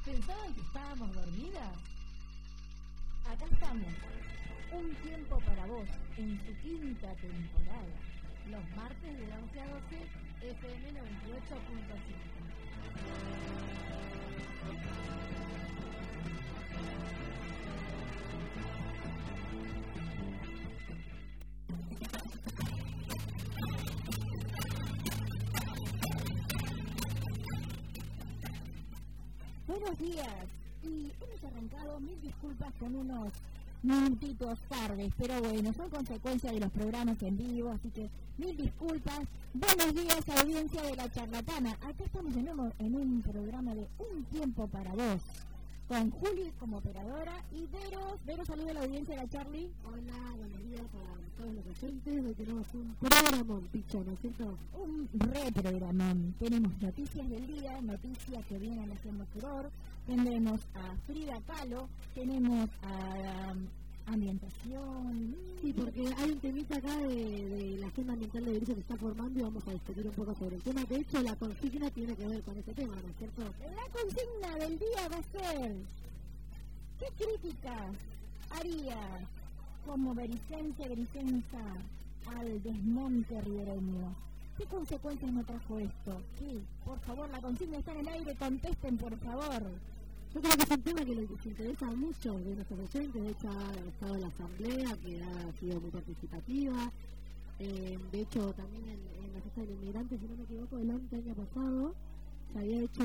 ¿Pensaban que estábamos dormidas? Acá estamos, un tiempo para vos, en su quinta temporada, los martes de 11 a 12, FM 98.5. Buenos días, y hemos arrancado, mil disculpas con unos minutitos tardes, pero bueno, son consecuencia de los programas en vivo, así que mil disculpas. Buenos días, audiencia de La Charlatana. Acá estamos en un programa de Un Tiempo para Vos, con Juli como operadora y Vero, saluda a la audiencia de la Charlie. Hola, buenos días a todos los oyentes. Hoy tenemos un programón, Picha, ¿no es cierto? Un reprogramón. Tenemos noticias del día, noticias que vienen haciendo furor. Tendremos a Frida Kahlo, tenemos a ambientación. Sí, porque hay un temita acá de la agenda ambiental de Berizo que está formando y vamos a discutir un poco sobre el tema. De hecho, la consigna tiene que ver con este tema, ¿no es cierto? La consigna del día va a ser: ¿qué críticas haría como Bericenza al desmonte ribereño? ¿Qué consecuencias nos trajo esto? Sí, por favor, la consigna está en el aire, contesten, por favor. Yo creo que es un tema que les interesa a muchos de nuestros oyentes. De hecho, ha estado la asamblea, que ha sido muy participativa. De hecho, también en la fiesta del inmigrante, si no me equivoco, el año pasado, se había hecho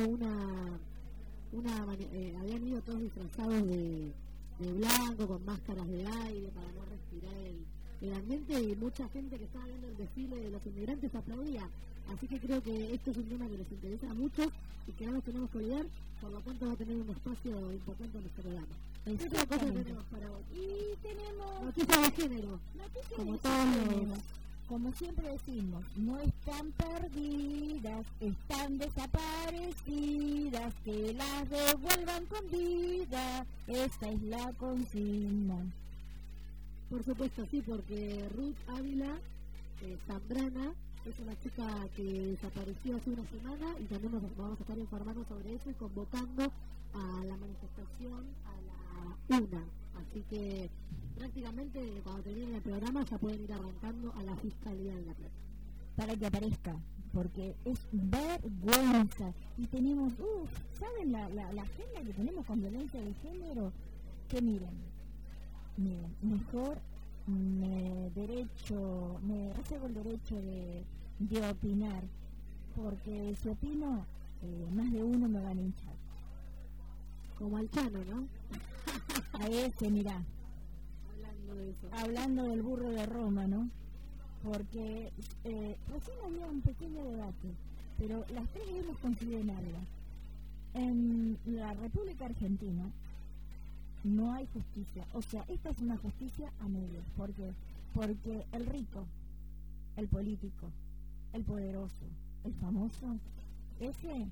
habían ido todos disfrazados de blanco, con máscaras de aire, para no respirar el ambiente, y mucha gente que estaba viendo el desfile de los inmigrantes aplaudía. Así que creo que esto es un tema que les interesa a muchos y que no nos tenemos que olvidar, por lo tanto va a tener un espacio importante en nuestro programa. ¿Qué otra cosa tenemos para hoy? Y tenemos noticias de género, como todos. Como siempre decimos, no están perdidas, están desaparecidas, que las devuelvan con vida, esa es la consigna. Por supuesto, sí, porque Ruth Ávila Zambrana es una chica que desapareció hace una semana y también nos vamos a estar informando sobre eso y convocando a la manifestación a la 1. Así que prácticamente cuando termine el programa ya pueden ir arrancando a la Fiscalía de La Plata. Para que aparezca, porque es vergüenza. Y tenemos, ¿saben la agenda que tenemos con violencia de género? Que miren, mejor me reservo el derecho de opinar, porque si opino, más de uno me van a hinchar. Como al Chano, ¿no? A ese, mirá. Hablando de eso. Hablando del burro de Roma, ¿no? Porque recién había un pequeño debate, pero las tres hemos coincidido en algo. En la República Argentina no hay justicia. O sea, esta es una justicia a medias. ¿Por qué? Porque el rico, el político, el poderoso, el famoso, ese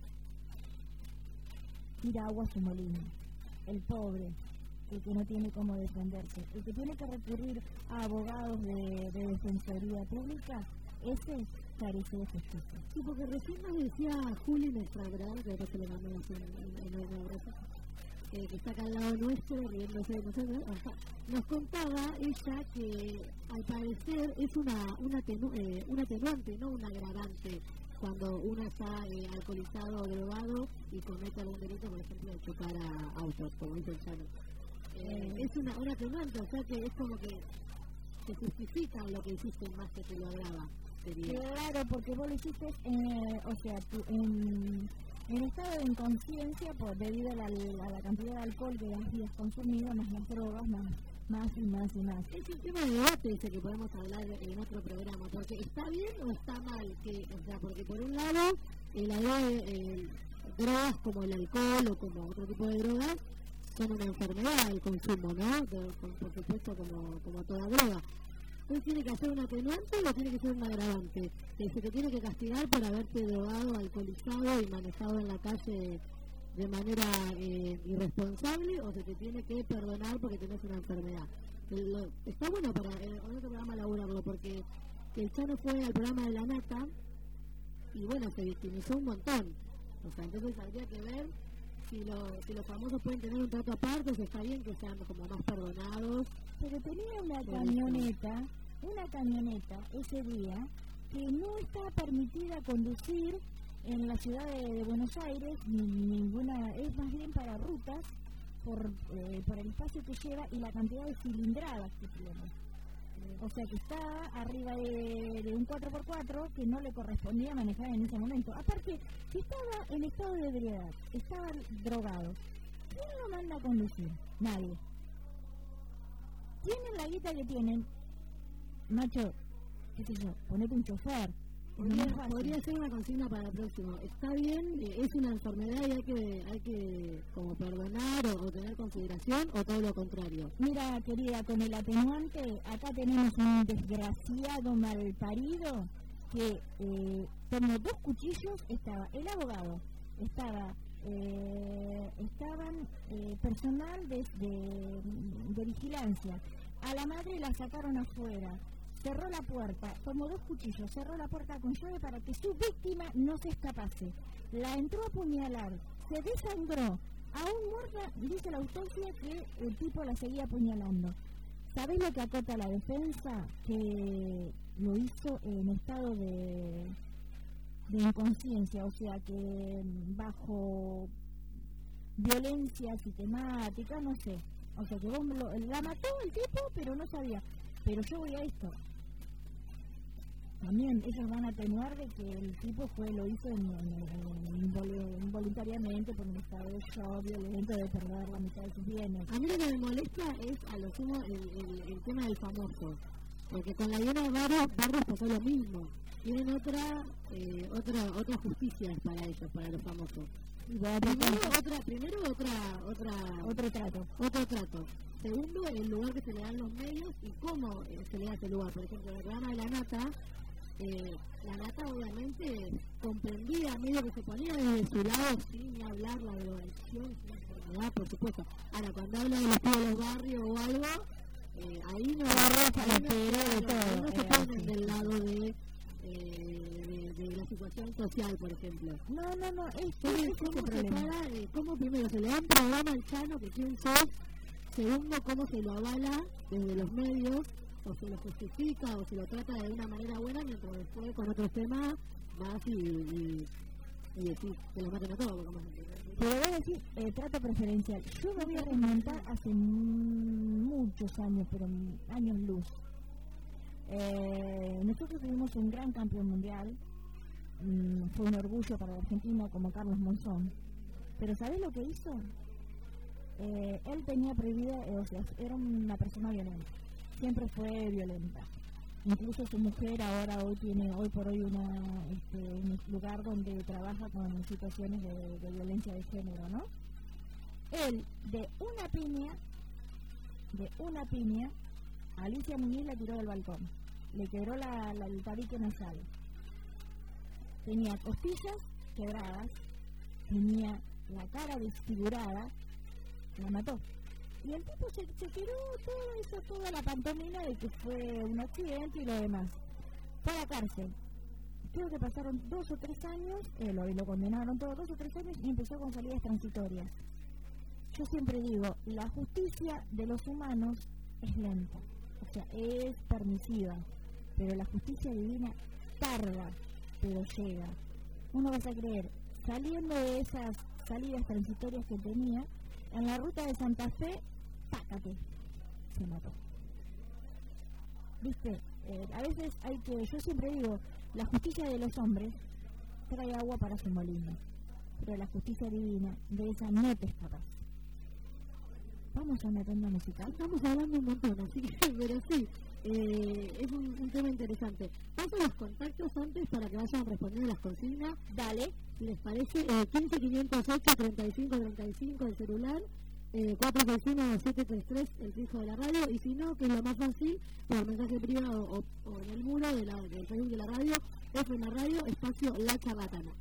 tira agua a su molino. El pobre, el que no tiene cómo defenderse, el que tiene que recurrir a abogados de defensoría pública, ese carece de justicia. Sí, porque recién nos decía Juli, nuestra verdad, que después se le mandamos en un abrazo, que está acá al lado nuestro, riéndose de nosotros, nos contaba ella que al parecer es un atenuante, no un agravante, cuando uno está alcoholizado o drogado y comete algún delito, por ejemplo, de chocar a autos, como dice el Chano. Es una atenuante, o sea que es como que se justifica lo que hiciste más que te lo agrava. Sería. Claro, porque vos lo hiciste, en estado de inconsciencia debido a la cantidad de alcohol que habías consumido, más las drogas, más y más. Es un tema de debate ese que podemos hablar en otro programa, porque está bien o está mal, porque por un lado drogas como el alcohol o como otro tipo de drogas son una enfermedad el consumo, ¿no? Por supuesto como toda droga. Entonces tiene que ser un atenuante o tiene que ser un agravante. Se te tiene que castigar por haberte drogado, alcoholizado y manejado en la calle de manera irresponsable, o se te tiene que perdonar porque tenés una enfermedad. Está bueno para en otro programa elaborarlo, porque el Chano fue al programa de La Nata y bueno, se victimizó un montón. O sea, entonces habría que ver si los famosos pueden tener un trato aparte, o está bien que sean como más perdonados. Pero tenía una camioneta ese día que no está permitida conducir en la ciudad de Buenos Aires, ninguna, es más bien para rutas por el espacio que lleva y la cantidad de cilindradas que tiene. O sea que está arriba de un 4x4 que no le correspondía manejar en ese momento. Aparte, si estaba en estado de ebriedad, estaba drogado, ¿quién lo manda a conducir? Nadie. Tienen la guita que tienen, macho, qué sé yo, ponete un chofer. Podría ser una consigna para el próximo. Está bien, es una enfermedad y hay que como perdonar o tener consideración, o todo lo contrario. Mira, querida, con el atenuante, acá tenemos un desgraciado malparido que tomó 2 cuchillos, estaba el abogado, estaban personal de vigilancia, a la madre la sacaron afuera. Cerró la puerta, tomó 2 cuchillos, cerró la puerta con llave para que su víctima no se escapase. La entró a apuñalar, se desangró. Aún muerta, dice la autopsia que el tipo la seguía apuñalando. ¿Sabés lo que acota la defensa? Que lo hizo en estado de inconsciencia, o sea que bajo violencia sistemática, no sé. O sea que la mató el tipo, pero no sabía. Pero yo voy a esto. También ellos van a atenuar de que el tipo lo hizo involuntariamente por un estado de shock violento de perder la mitad de sus bienes. A mí lo que me molesta es a lo sumo el tema del famoso, porque con la Diana Barros pasó lo mismo. Tienen otra justicia para ellos, para los famosos. Primero otro trato. Segundo, el lugar que se le dan los medios y cómo se le da ese lugar. Por ejemplo, el programa de La Nata obviamente comprendía medio que se ponía desde su lado sin ni hablar la drogadicción, sin enfermedad, por supuesto. Ahora, cuando habla de los barrios o algo, ahí no se ponen del lado de la situación social, por ejemplo. No, ¿Cómo primero se le da un programa al Chano que quién sos? Segundo, cómo se lo avala desde los medios, o se lo justifica, o se lo trata de una manera buena, mientras después con otros temas vas y decís que lo maten a todos. Pero voy a decir, trato preferencial. Yo me voy a remontar hace muchos años, pero años luz. Nosotros tuvimos un gran campeón mundial, fue un orgullo para la Argentina como Carlos Monzón. Pero ¿sabés lo que hizo? Él tenía prohibida, o sea, era una persona violenta, siempre fue violenta. Incluso su mujer hoy por hoy un lugar donde trabaja con situaciones de violencia de género, ¿no? Él de una piña, Alicia Muñiz la tiró del balcón, le quebró el tabique nasal, tenía costillas quebradas, tenía la cara desfigurada, la mató. Y el tipo se tiró toda la pantomima de que fue un accidente y lo demás. Fue a la cárcel. Creo que pasaron 2 o 3 años, lo condenaron todos 2 o 3 años y empezó con salidas transitorias. Yo siempre digo, la justicia de los humanos es lenta, o sea, es permisiva, pero la justicia divina tarda, pero llega. Uno vas a creer, saliendo de esas salidas transitorias que tenía, en la ruta de Santa Fe, pácate, se mató. ¿Viste? A veces yo siempre digo, la justicia de los hombres trae agua para su molino, pero la justicia divina, de esa no te escapas. Vamos a una tanda musical. Estamos hablando un montón, así que, pero sí, es un tema interesante. Paso los contactos antes para que vayan respondiendo las consignas. Dale. Si les parece, 15-508-3535 el celular, 461-733 el fijo de la radio, y si no, que es lo más fácil, por mensaje privado o en el muro del Facebook de la radio, FM Radio, espacio La Charlatana.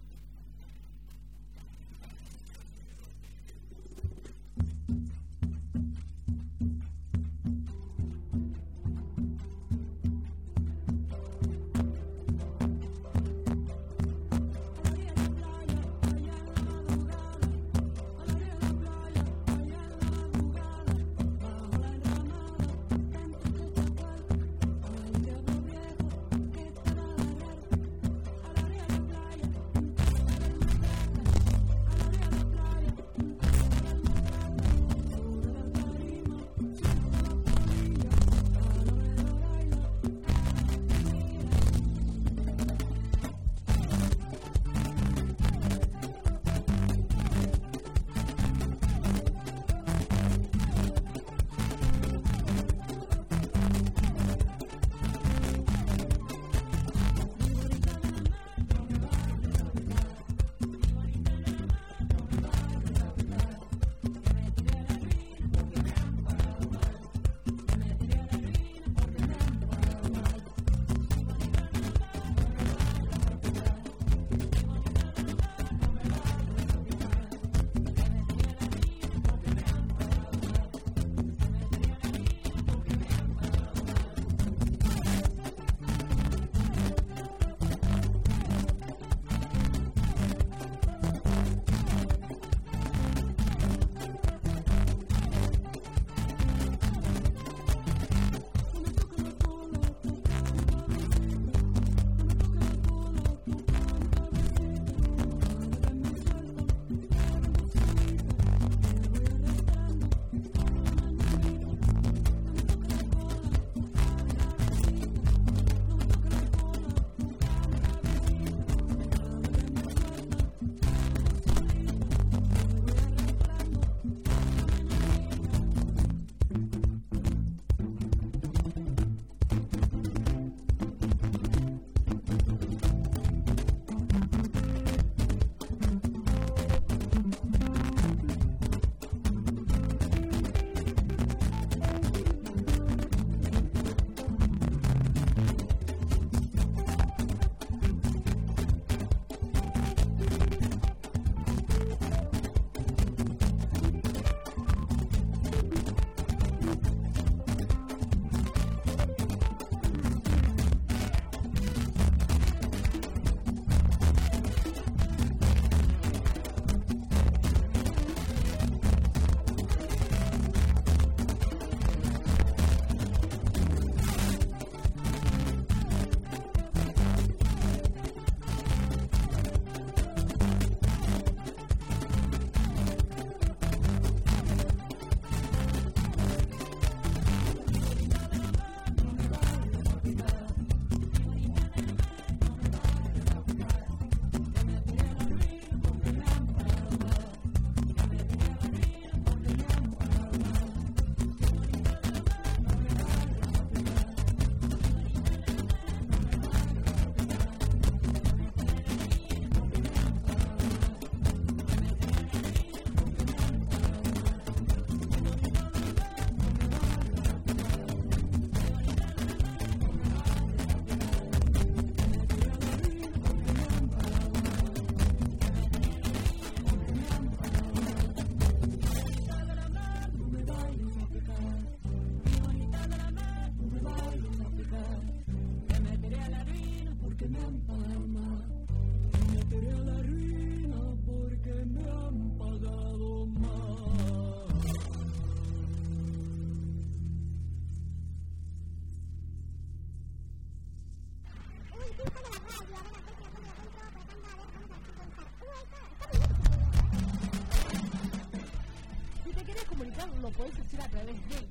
comunicar lo podés hacer a través del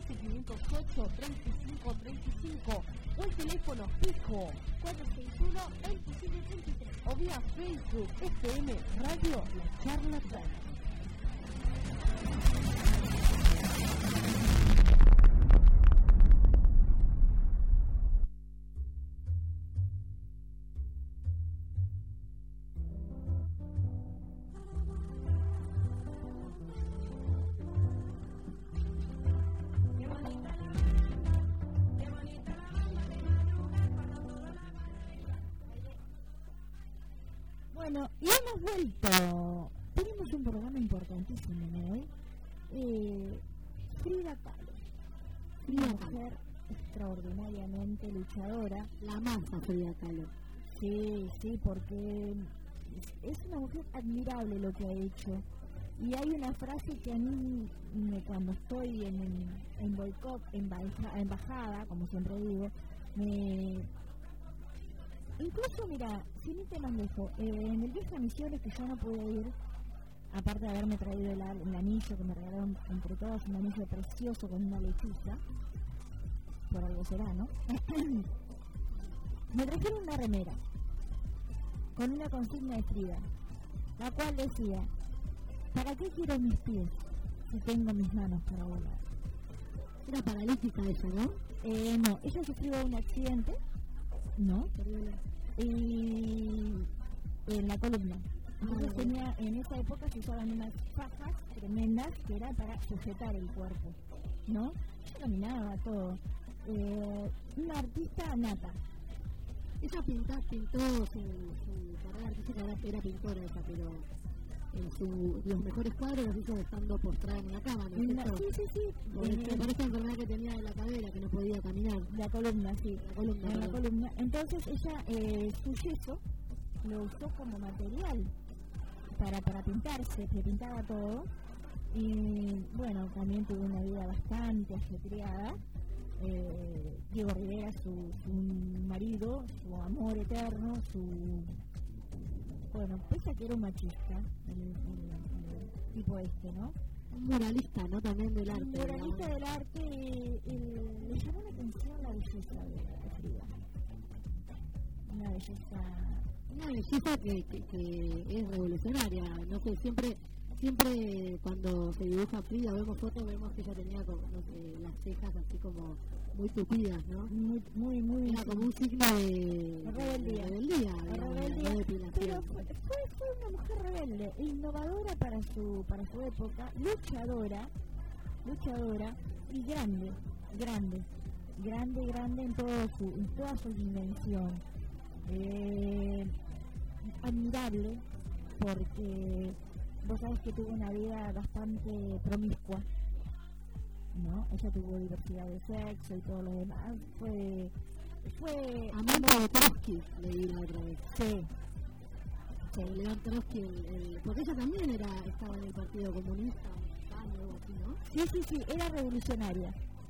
15-508-3535 o el teléfono fijo 461-2733 o vía Facebook FM Radio La Charlatana. Bueno, y hemos vuelto. Tenemos un programa importantísimo, ¿no? Frida Kahlo. Una mujer extraordinariamente luchadora. La masa Frida Kahlo. Sí, porque es una mujer admirable lo que ha hecho. Y hay una frase que a mí, cuando estoy en boicot, embajada, como siempre digo, incluso, mira, sin irte más lejos, en el viaje a Misiones, que yo no pude ir, aparte de haberme traído el anillo que me regalaron entre todos, un anillo precioso con una lechuza, por algo será, ¿no? Me trajeron una remera con una consigna de Frida, la cual decía: ¿para qué quiero mis pies si tengo mis manos para volar? Era paralítica ella, ¿no? No, ella sufrió un accidente, ¿no? Y en la columna. Entonces en esa época se usaban unas fajas tremendas que eran para sujetar el cuerpo, ¿no? Ella caminaba todo. Una artista nata. Ella pintó su carrera artística, era pintora ella, pero los mejores cuadros los hizo estando postrada en una cama, ¿no es cierto? Sí. Por esa enfermedad que tenía de la cadera, que no podía caminar. La columna, sí. La columna. Entonces ella, su yeso lo usó como material para pintarse, se pintaba todo. Y bueno, también tuvo una vida bastante ajetreada. Diego Rivera, su marido, su amor eterno, bueno, pese a que era un machista, el tipo ¿no? Un moralista, ¿no? También del arte. Un moralista, ¿no? Del arte, le llamó la atención la belleza de Frida. Una belleza que es revolucionaria. No sé, siempre cuando se dibuja Frida, vemos fotos, vemos que ella tenía las cejas así como muy tupidas, ¿no? Muy era como un signo de rebeldía. Pero fue una mujer rebelde, innovadora para su época, luchadora y grande en toda su dimensión. Admirable, porque vos sabés que tuvo una vida bastante promiscua, ¿no? Ella tuvo diversidad de sexo y todo lo demás. Fue amante de Trotsky, leí la otra vez. Sí. León Trotsky, porque ella también estaba en el Partido Comunista, algo así, ¿no? Sí, era revolucionaria,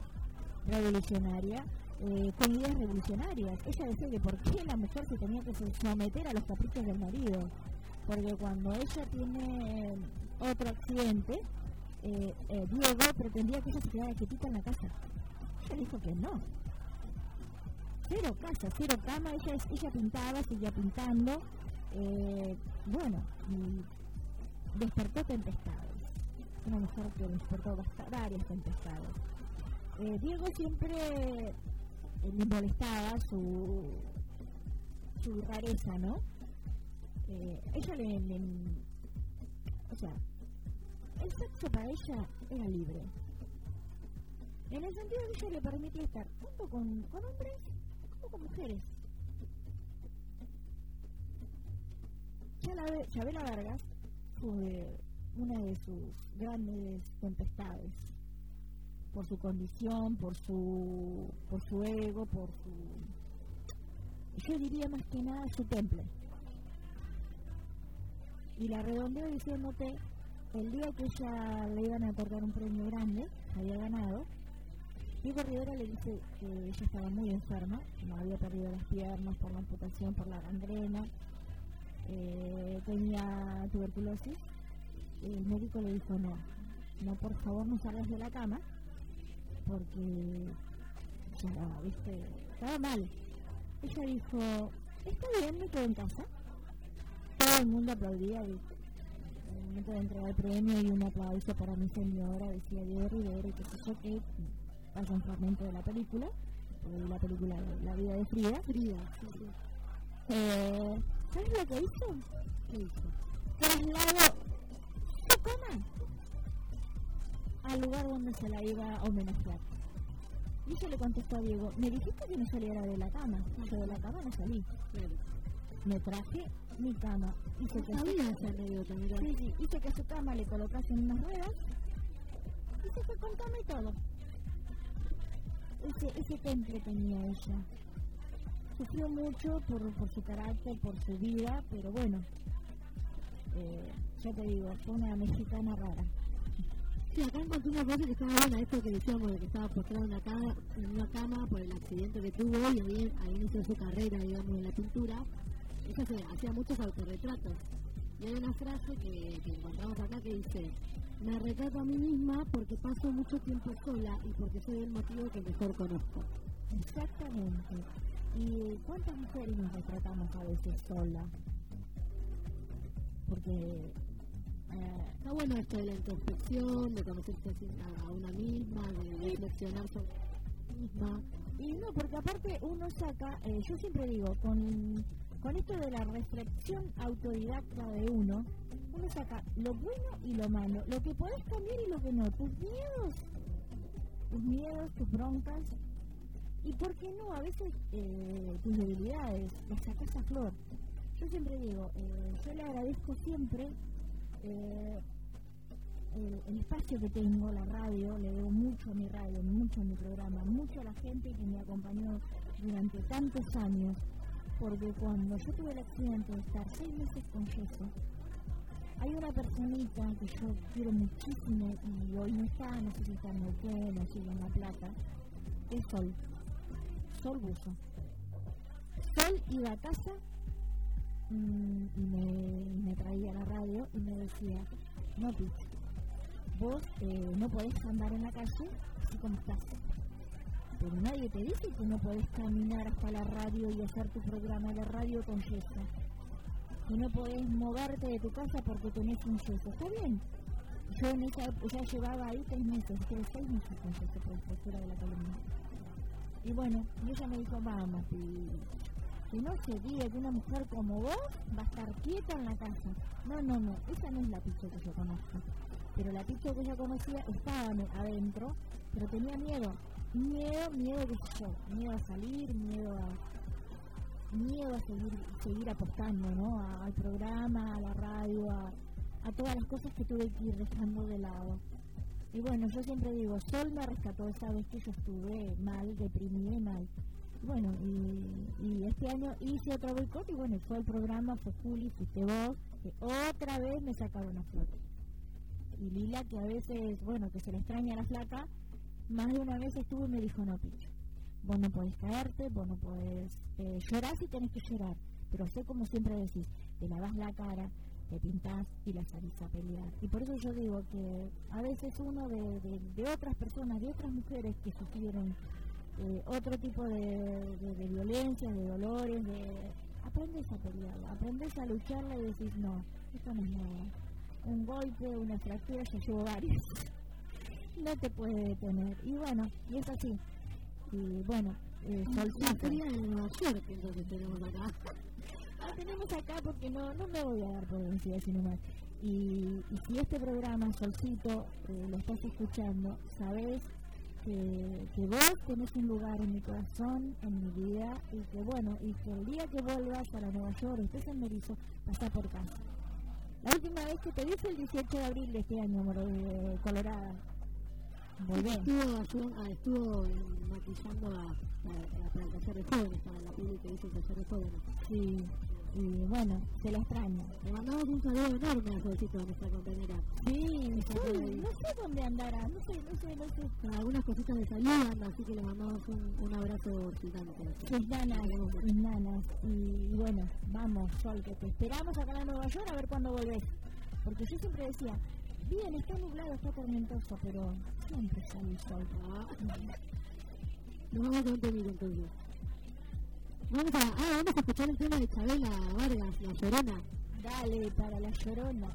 con ideas revolucionarias. Ella decía que por qué la mujer se tenía que someter a los caprichos del marido, porque cuando ella tiene otro accidente, Diego pretendía que ella se quedara quietita en la casa. Ella dijo que no. Cero casa, cero cama. Ella pintaba, seguía pintando. Bueno, despertó tempestades. Una mujer que despertó varias tempestades. Diego siempre le molestaba su rareza, ¿no? Ella o sea, el sexo para ella era libre, en el sentido de que ella le permitía estar tanto con hombres como con mujeres. Chabela Vargas fue una de sus grandes tempestades, por su condición, por su ego, yo diría más que nada su temple. Y la redondeo diciéndote, el día que ella le iban a otorgar un premio grande, había ganado, Diego Rivera le dice que ella estaba muy enferma, no había perdido las piernas por la amputación, por la gangrena, tenía tuberculosis. El médico le dijo no, no, por favor no salgas de la cama, porque ya, viste, estaba mal. Ella dijo, está bien, me quedo en casa. Todo el mundo aplaudía, y en el momento de entregar el premio y un aplauso para mi señora, decía Diego Rivera, y qué sé yo, que pasa un fragmento de la película, porque la película de La vida de Frida. Frida, sí, sí. ¿Sabes lo que hizo? ¿Qué hizo? Trasladó su cama al lugar donde se la iba a homenajear. Y ella le contestó a Diego, me dijiste que no saliera de la cama. Yo de la cama no salí. Claro. Me traje mi cama. Hice que Sabía esa anécdota, mirá. sí, hice que a su cama le colocase unas ruedas y se fue con cama y todo. Ese temple tenía ella. Sufrió mucho por su carácter, por su vida, pero bueno, ya te digo, fue una mexicana rara. Sí, acá encontré una cosa que estaba buena, esto que decíamos de que estaba postrado en una cama por el accidente que tuvo y ahí inició su carrera, digamos, en la pintura. Ella hacía muchos autorretratos. Y hay una frase que encontramos acá que dice, me retrato a mí misma porque paso mucho tiempo sola y porque soy el motivo que mejor conozco. Exactamente. ¿Y cuántas mujeres nos retratamos a veces sola? Porque está bueno esto de la introspección, de conocerse a una misma, de reflexionar sobre una misma. Y no, porque aparte uno saca, yo siempre digo, con esto de la reflexión autodidacta de uno saca lo bueno y lo malo, lo que podés cambiar y lo que no, tus miedos, tus broncas, y por qué no, a veces tus debilidades, las sacas a flor. Yo siempre digo, yo le agradezco siempre el espacio que tengo, la radio, le debo mucho a mi radio, mucho a mi programa, mucho a la gente que me acompañó durante tantos años, porque cuando yo tuve el accidente de estar 6 meses con yeso, hay una personita que yo quiero muchísimo y hoy no está, no sé si está en Neuquén, no sé si en La Plata, es Sol Buzo. Sol iba a casa y me traía la radio y me decía, no, Pichi, vos no podés andar en la calle así como estás, pero nadie te dice que no podés caminar hasta la radio y hacer tu programa de radio con yeso, que no podés moverte de tu casa porque tenés un yeso. Está bien, yo en esa época ya llevaba ahí 6 meses con yeso por la fractura de la columna. Y bueno, y ella me dijo, vamos, que no se diga que una mujer como vos va a estar quieta en la casa. No, esa no es la Picho que yo conozco. Pero la Picho que yo conocía estaba adentro, pero tenía miedo, qué sé yo, miedo a salir, miedo a seguir apostando, ¿no? Al programa, a la radio, a todas las cosas que tuve que ir dejando de lado. Y bueno, yo siempre digo, Sol me rescató esa vez que yo estuve mal, deprimida y mal. Bueno, y este año hice otro boicot y bueno, fue el programa, fue Juli, fuiste vos, que otra vez me sacaron a flote. Y Lila, que a veces, bueno, que se le extraña a la flaca, más de una vez estuvo y me dijo, no, Picho, vos no podés caerte, vos no podés llorar si tenés que llorar, pero sé como siempre decís, te lavas la cara, te pintás y la salís a pelear. Y por eso yo digo que a veces uno de otras personas, de otras mujeres que sufrieron otro tipo de violencia, de dolores, aprendes a pelearla, aprendes a lucharla y decís, no, esto no es nada. Un golpe, una fractura, yo llevo varios. No te puede detener. Y bueno, y es así. Y bueno, Solcito. En Nueva York, entonces tenemos acá. Tenemos acá porque no me voy a dar por vencida sino más. Y si este programa, Solcito, lo estás escuchando, sabes que vos tenés un lugar en mi corazón, en mi vida, y que bueno, y que el día que vuelvas para Nueva York, estés en Berizo, pasá por casa. La última vez que te vi fue el 18 de abril de este año, Colorada. Volvé. Estuvo maquillando para el taller de jóvenes, para la pública que hizo el taller de jóvenes. Sí, y bueno, se la extraña. Le mandamos un saludo enorme a Solcito, a nuestra compañera. Sí, no sé dónde andará, no sé. Con algunas cositas de salud anda, así que le mandamos un abrazo gigante. Sus nanas, y bueno, vamos, Sol, que te esperamos acá en Nueva York a ver cuándo volvés. Porque yo siempre decía, Bien, está nublado, está tormentoso, pero siempre sale el sol. Nos vamos con un temito entonces. Vamos a escuchar el tema de Chabela Vargas, La Llorona. Dale, para La Llorona.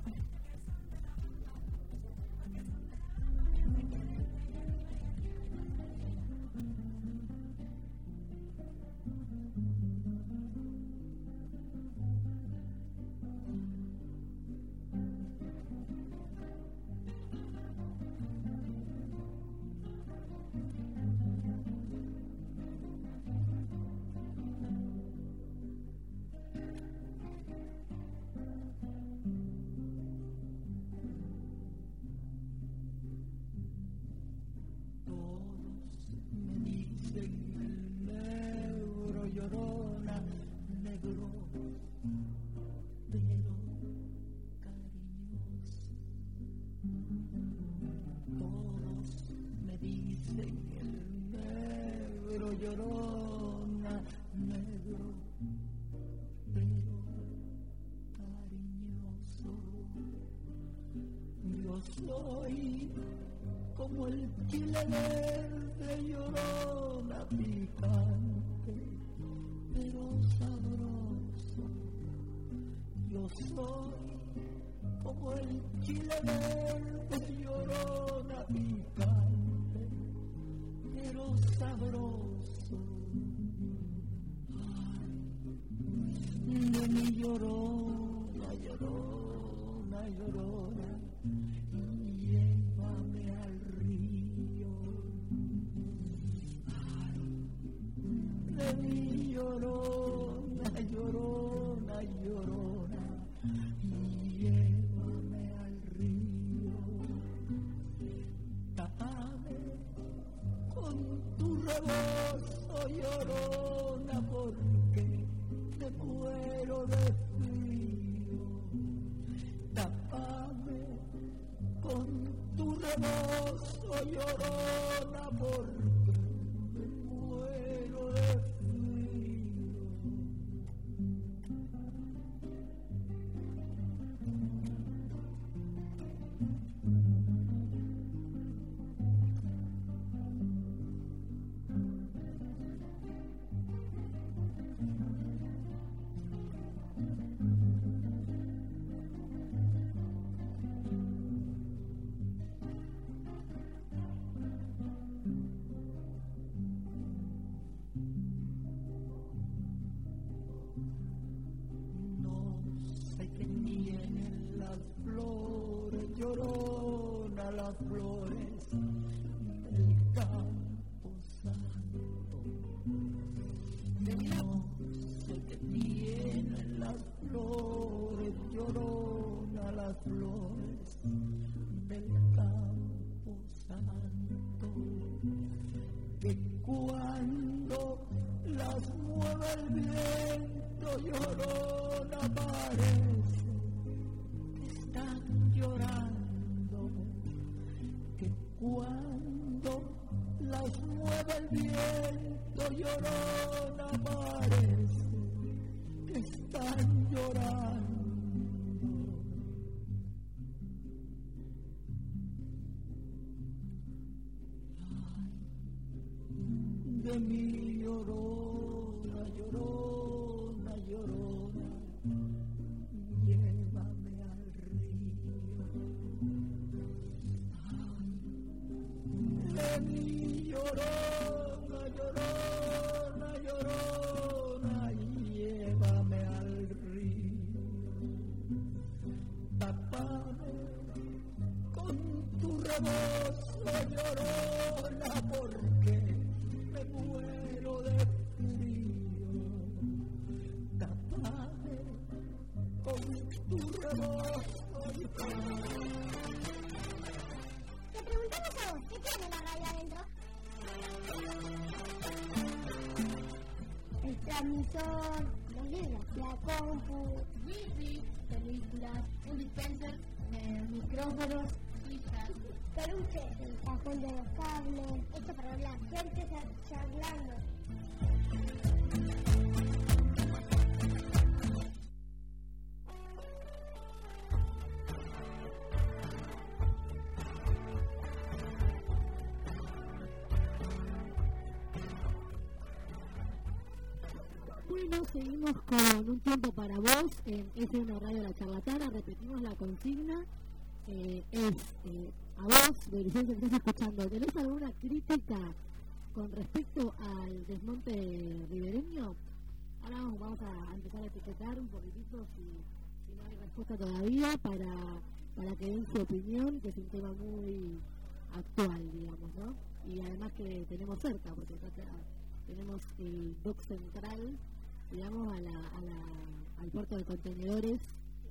Llorona, negro, pero cariñoso. Yo soy como el chile verde, llorona, picante, pero sabroso. Yo soy como el chile verde, llorona, picante, pero sabroso. De mi llorona, llorona, llorona, llévame al río. De mi llorona, llorona, llorona, llévame al río. Tápame con tu rebozo, llorona, porque me muero de frío. Tápame con tu rebozo, llorona, porque me muero de frío. Llorona, las flores del campo santo. No sé qué tienen las flores, llorona, las flores del campo santo. Que cuando las mueve el viento, llorona, parece que están llorando, que cuando las mueve el viento, llorona, parece que están llorando. Ay, de mi llorona, llorona, llorona, llévame al río. Ay, de mi llorona, llorona, llorona, llévame al río. Tápame con tu rebozo, llorona, porque me muero de frío. Tápame con tu rebozo, llorona. Te preguntamos a vos, ¿qué tiene la radio adentro? El transmisor, los libros, la compu, wifi, películas, un dispenser, micrófonos, hijas, peluche, el cajón de los cables, esto para hablar, gente charlando. término, seguimos con un tiempo para vos en FM Radio La Charlatana. Repetimos la consigna, a vos, de licencia que estás escuchando, ¿tenés alguna crítica con respecto al desmonte ribereño? Ahora vamos a empezar a etiquetar un poquitito si no hay respuesta todavía para que den su opinión, que es un tema muy actual, digamos, ¿no? Y además que tenemos cerca, porque acá tenemos el dock central, digamos, al puerto de contenedores.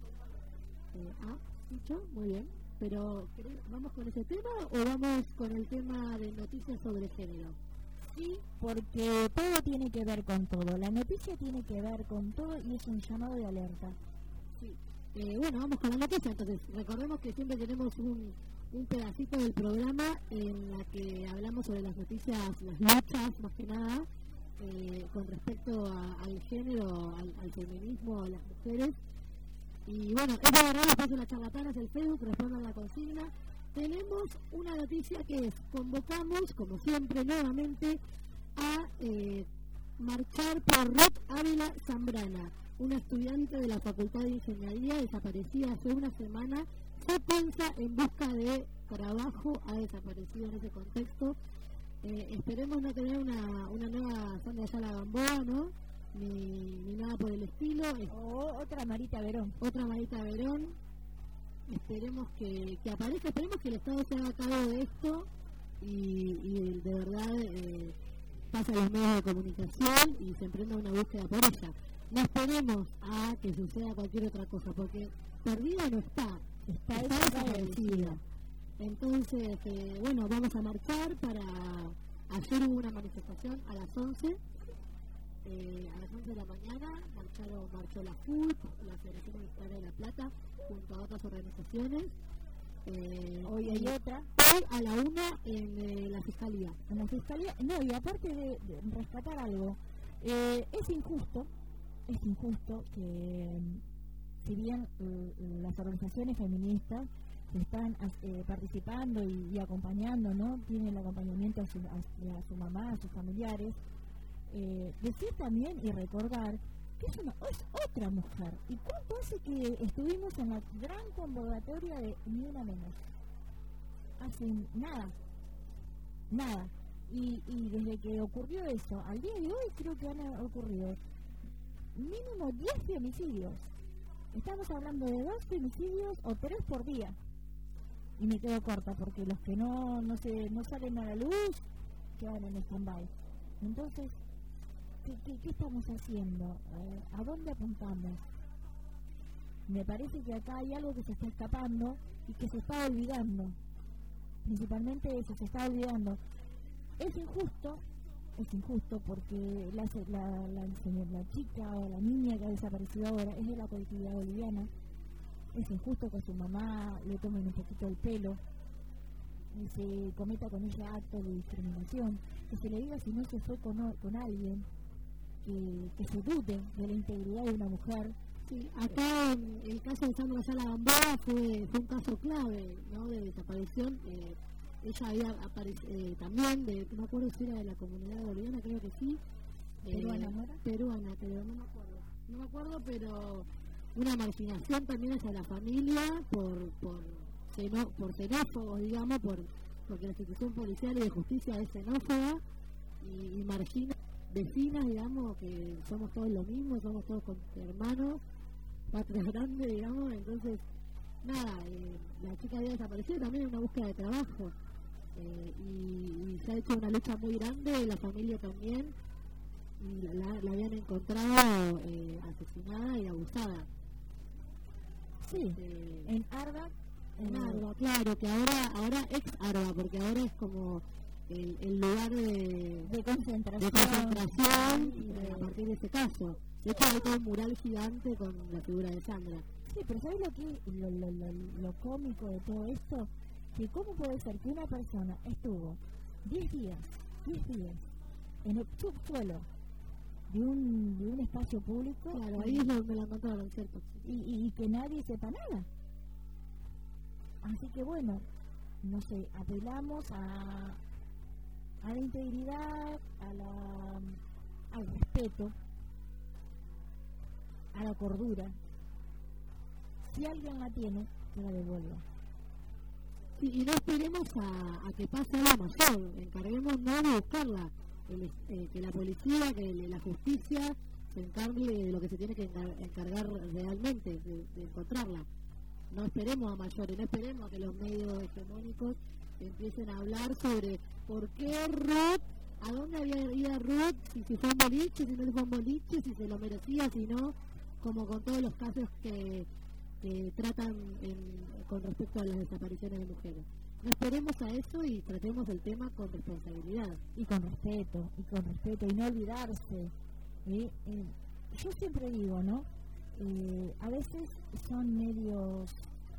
¿Dicho? Muy bien. Pero, ¿vamos con ese tema o vamos con el tema de noticias sobre género? Sí, porque todo tiene que ver con todo. La noticia tiene que ver con todo y es un llamado de alerta. Sí. Bueno, vamos con la noticia. Entonces, recordemos que siempre tenemos un pedacito del programa en la que hablamos sobre las noticias, las luchas, más que nada, con respecto al género, al feminismo, a las mujeres. Y bueno, es de verdad, después de La Charlatana, es el Facebook, respondan la consigna. Tenemos una noticia que es, convocamos, como siempre, nuevamente, a marchar por Ruth Ávila Zambrana, una estudiante de la Facultad de Ingeniería desaparecida hace una semana. FEPENSA en busca de trabajo ha desaparecido en ese contexto. Esperemos no tener una nueva Sandra Ayala Gamboa, ¿no? Ni nada por el estilo. Otra Marita Verón. Otra Marita Verón. Esperemos que aparezca, esperemos que el Estado se haga cargo de esto y de verdad pase a los medios de comunicación y se emprenda una búsqueda por ella. No esperemos a que suceda cualquier otra cosa, porque perdida no está desaparecida. Entonces, bueno, vamos a marchar para hacer una manifestación a las 11. A las 11 de la mañana marchó la FULP, la Federación Universitaria de La Plata, junto a otras organizaciones. Hoy hay otra. Hoy a la 1 en la Fiscalía. En la Fiscalía, no, y aparte de rescatar algo, es injusto que, si bien las organizaciones feministas están participando y acompañando, ¿no? Tienen el acompañamiento a su mamá, a sus familiares, decir también y recordar que es otra mujer. ¿Y cuánto hace que estuvimos en la gran convocatoria de Ni Una Menos? Hace nada. Y desde que ocurrió eso, al día de hoy creo que han ocurrido mínimo 10 femicidios. Estamos hablando de 2 femicidios o 3 por día. Y me quedo corta porque los que no salen a la luz quedan en stand-by. Entonces, ¿qué estamos haciendo? ¿A dónde apuntamos? Me parece que acá hay algo que se está escapando y que se está olvidando. Principalmente eso, se está olvidando. Es injusto porque la chica o la niña que ha desaparecido ahora es de la colectividad boliviana. Es injusto que a su mamá le tomen un poquito el pelo y se cometa con ese acto de discriminación, que se le diga si no se fue con alguien, que se dude de la integridad de una mujer. Sí, acá en el caso de Sandra Ayala Gamboa fue un caso clave, ¿no? De desaparición. Ella había aparecido también, no me acuerdo si era de la comunidad boliviana, creo que sí. Peruana, ¿no era? Peruana, pero no me acuerdo, pero una marginación también hacia la familia por xenófobos, digamos, porque la institución policial y de justicia es xenófoba y margina vecinas, digamos, que somos todos lo mismo, somos todos hermanos, patria grande, digamos. Entonces, nada, la chica había desaparecido también en una búsqueda de trabajo, y se ha hecho una lucha muy grande, la familia también, y la habían encontrado asesinada y abusada. Sí, en Arba. En Arba, claro, que ahora ex Arba, porque ahora es como el lugar de concentración a partir de este caso. De hecho hay todo un mural gigante con la figura de Sandra. Sí, pero ¿sabes lo cómico de todo esto? Que cómo puede ser que una persona estuvo 10 días en el subsuelo de un espacio público. Claro, ahí es donde la encontraron, ¿cierto? Y que nadie sepa nada. Así que bueno, no sé, apelamos a la integridad, al respeto, a la cordura. Si alguien la tiene, que la devuelva. Sí, y no esperemos a que pase algo mayor, encarguemos no de buscarla, que la policía, que la justicia se encargue de lo que se tiene que encargar realmente, de encontrarla. No esperemos a mayores, no esperemos a que los medios hegemónicos empiecen a hablar sobre por qué Ruth, a dónde había ido Ruth, si se fue un boliche, si no se fue un boliche, si se lo merecía, si no, como con todos los casos que tratan con respecto a las desapariciones de mujeres. No esperemos a eso y tratemos el tema con responsabilidad. Y con respeto, y no olvidarse. Yo siempre digo, ¿no? A veces son medios,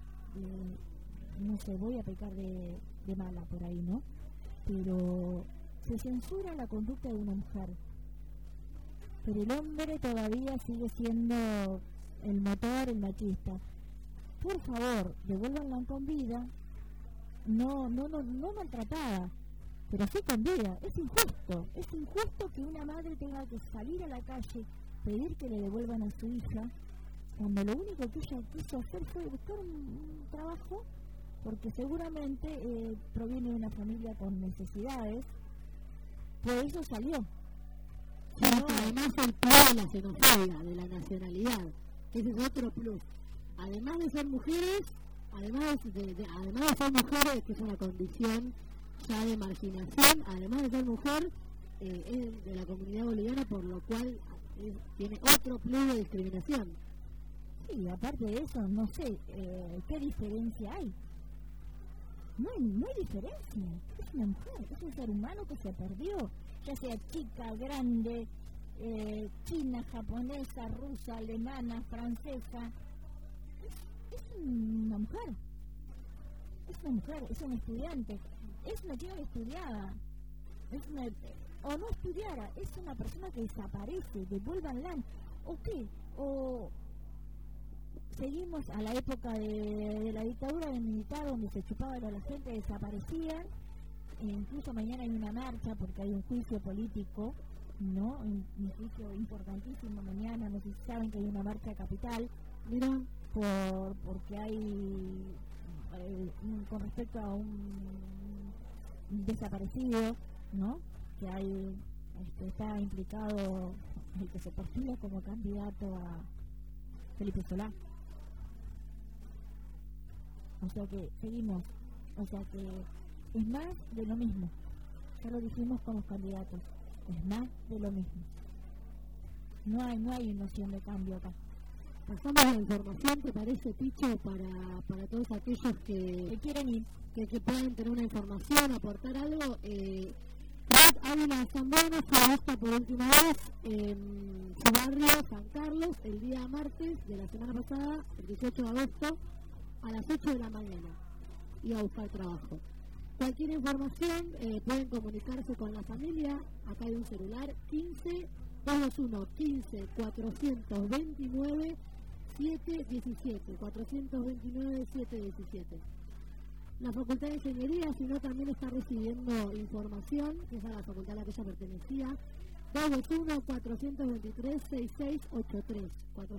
no sé, voy a pecar de mala por ahí, ¿no? Pero se censura la conducta de una mujer. Pero el hombre todavía sigue siendo el motor, el machista. Por favor, devuélvanla con vida, no maltratada, pero sí con vida. Es injusto que una madre tenga que salir a la calle, pedir que le devuelvan a su hija, cuando lo único que ella quiso hacer fue buscar un trabajo, porque seguramente proviene de una familia con necesidades, por eso salió. Pero además el plus de la xenofobia, de la nacionalidad, ese es otro plus. Además de ser mujeres, además de ser mujeres, que es una condición ya de marginación, además de ser mujer, es de la comunidad boliviana, por lo cual tiene otro plus de discriminación. Sí, aparte de eso, no sé, ¿qué diferencia hay? No hay diferencia. Es una mujer, es un ser humano que se perdió, ya sea chica, grande, china, japonesa, rusa, alemana, francesa. Es una mujer, es una estudiante, es una chica que estudiaba, o no estudiara, es una persona que desaparece, devuélvanla, ¿o qué? O seguimos a la época de la dictadura militar, donde se chupaban a la gente, desaparecían, incluso mañana hay una marcha porque hay un juicio político, ¿no? Un juicio importantísimo mañana, no sé si saben que hay una marcha capital, mira, porque hay con respecto a un desaparecido, ¿no? Que hay está implicado el que se postula como candidato a Felipe Solá. O sea que seguimos, o sea que es más de lo mismo. Ya lo dijimos con los candidatos, es más de lo mismo. No hay noción de cambio acá. Pasamos la información, ¿te parece, Picho, para todos aquellos que quieren ir, que puedan tener una información, aportar algo? Ruth Ávila Zambrano fue vista por última vez en su barrio, San Carlos, el día martes de la semana pasada, el 18 de agosto, a las 8 de la mañana. Iba a buscar trabajo. Cualquier información pueden comunicarse con la familia. Acá hay un celular, 15-429-717, 429-717. La Facultad de Ingeniería, si no, también está recibiendo información, que es a la facultad a la que ella pertenecía, 221-423-6683,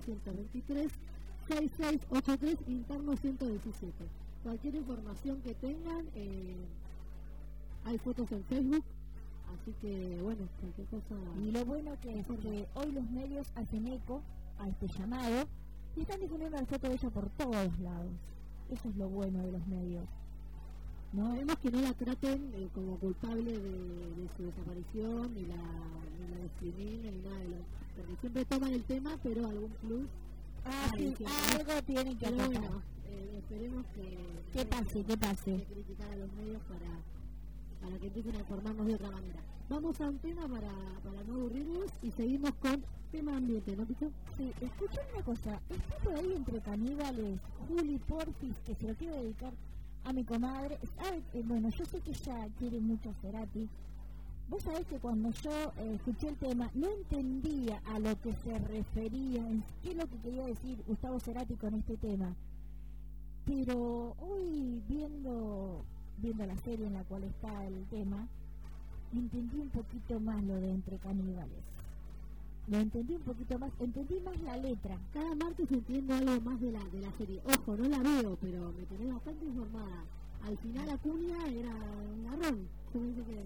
423-6683, interno 117. Cualquier información que tengan, hay fotos en Facebook, así que, bueno, cualquier cosa... Y lo bueno que es que hoy los medios hacen eco a este llamado y están difundiendo la foto de ella por todos lados. Eso es lo bueno de los medios. No, además que no la traten como culpable de su desaparición, ni la discriminen, ni nada de lo... Porque siempre toman el tema, pero algún plus... sí, algo tienen que aportar. Bueno, esperemos que pase. Que criticar a los medios para que empiecen a informarnos de otra manera. Vamos a antena para no aburrirnos y seguimos con tema ambiente, ¿no, Picho? Sí, escuchen una cosa, está por ahí entre caníbales, Juli Porfis, que se lo quiero dedicar a mi comadre. Bueno, yo sé que ella quiere mucho a Cerati. Vos sabés que cuando yo escuché el tema no entendía a lo que se refería, qué es lo que quería decir Gustavo Cerati con este tema. Pero hoy viendo la serie en la cual está el tema, entendí un poquito más lo de entre caníbales. lo entendí un poquito más, entendí más la letra. Cada martes entiendo algo más de la serie. Ojo, no la veo, pero me tenés bastante informada. Al final Acuña era un garrón. Yo pensé que...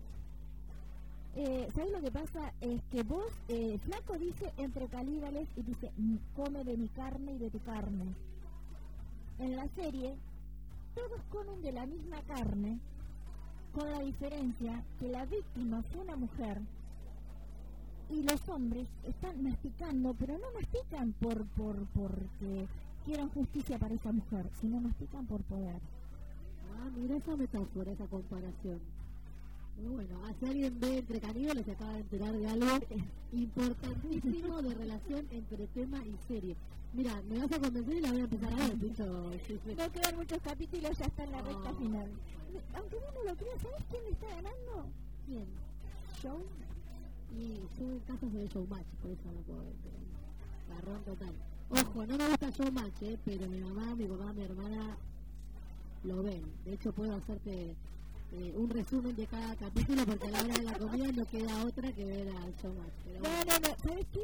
¿Sabes lo que pasa? Es que vos, Flaco dice entre caníbales y dice, come de mi carne y de tu carne. En la serie, todos comen de la misma carne, con la diferencia que la víctima fue una mujer y los hombres están masticando, pero no mastican porque quieran justicia para esa mujer, sino mastican por poder. Ah, mira esa metáfora, esa comparación. Muy bueno, si alguien ve entre caníbales se acaba de enterar de algo importantísimo de relación entre tema y serie. Mira, me vas a convencer y la voy a empezar a ver, Picho. No quedan muchos capítulos, ya está en la recta final. Aunque vos no lo creas, ¿sabés quién me está ganando? ¿Quién? Show. Y yo en casa soy de Showmatch, por eso no puedo ver. Garrón total. Ojo, no me gusta Showmatch, pero mi mamá, mi papá, mi hermana lo ven. De hecho, puedo hacerte un resumen de cada capítulo porque a la hora de la comida no queda otra que ver al Showmatch. No, ¿sabes qué?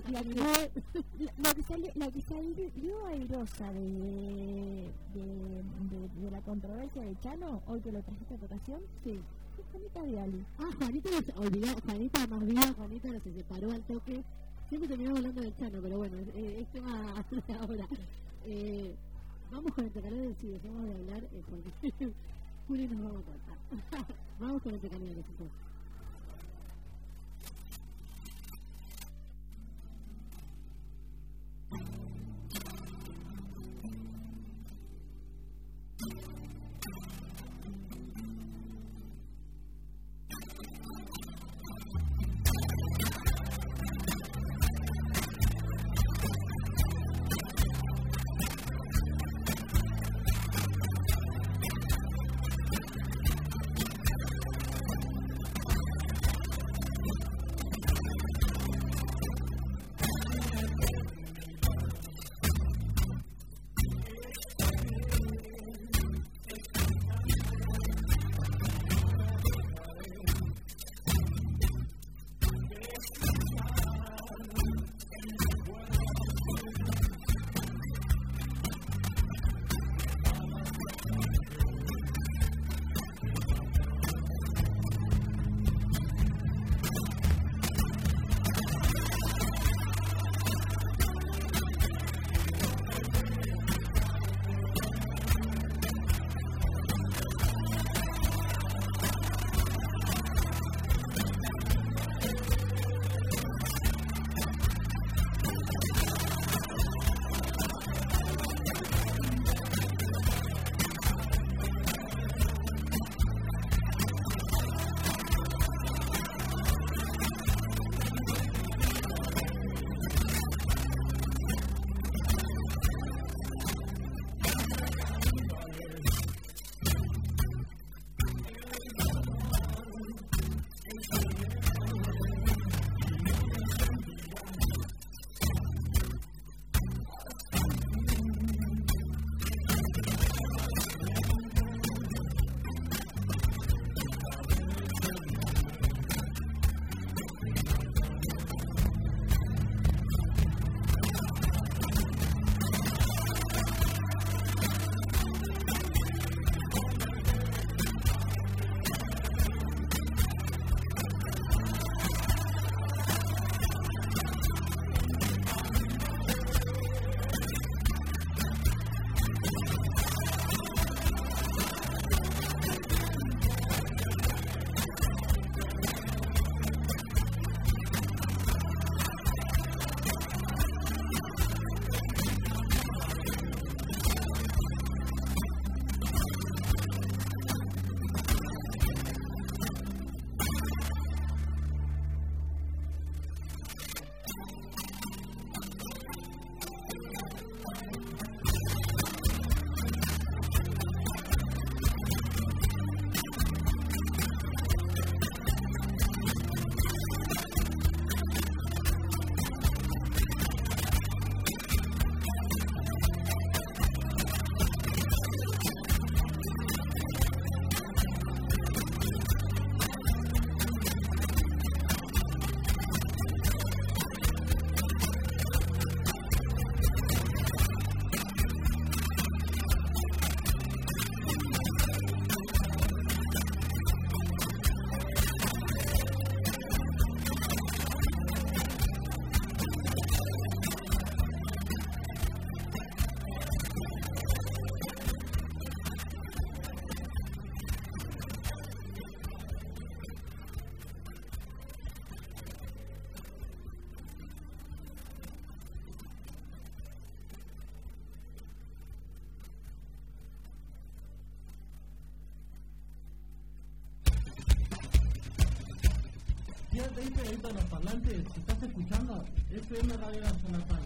La que salió airosa de la controversia de Chano, hoy que lo trajiste a votación, sí, es Juanita Viale. Ah, Juanita más viva, Juanita se separó al toque. Siempre terminamos hablando del Chano, pero bueno, es tema de ahora. Vamos con el Tecalero si dejamos de hablar, porque Juli nos va a matar. Vamos con el Tecalero, chicos. te dice ahorita los parlantes, si estás escuchando, FM Radio Nacional.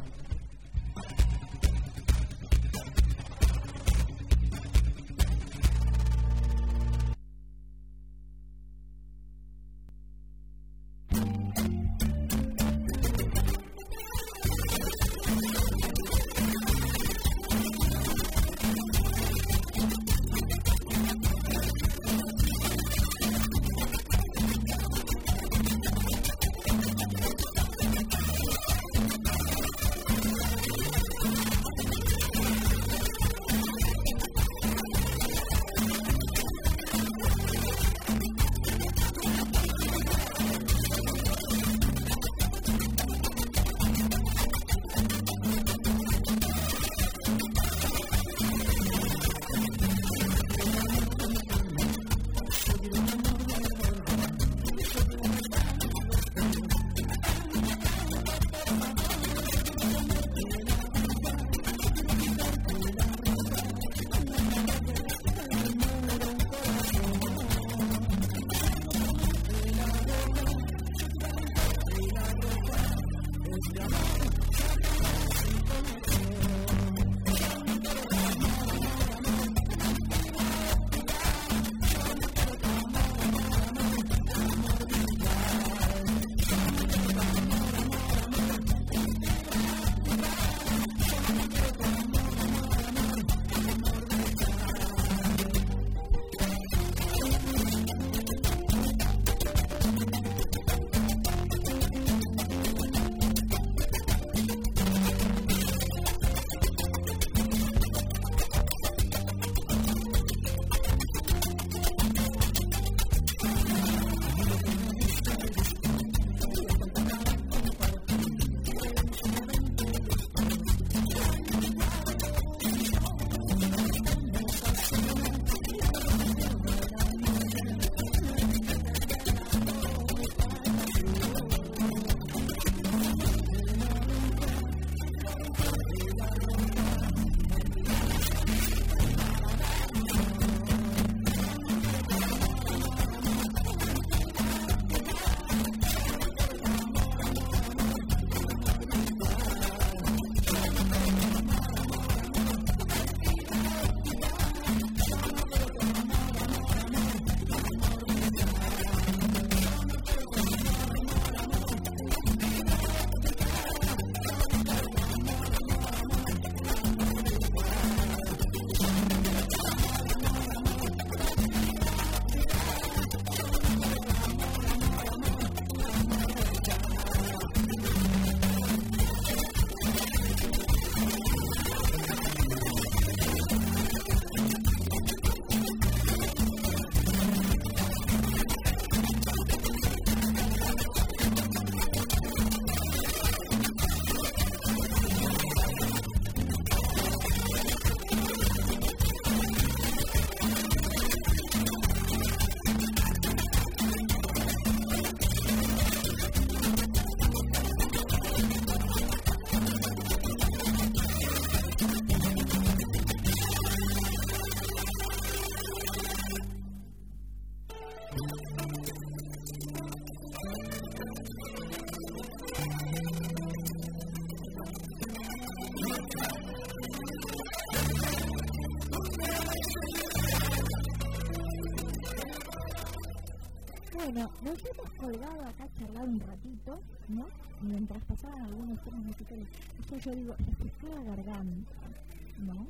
Bueno, nos hemos colgado acá a charlar un ratito, ¿no? Mientras pasaban algunos temas musicales. Esto yo digo, refrescar la garganta, ¿no?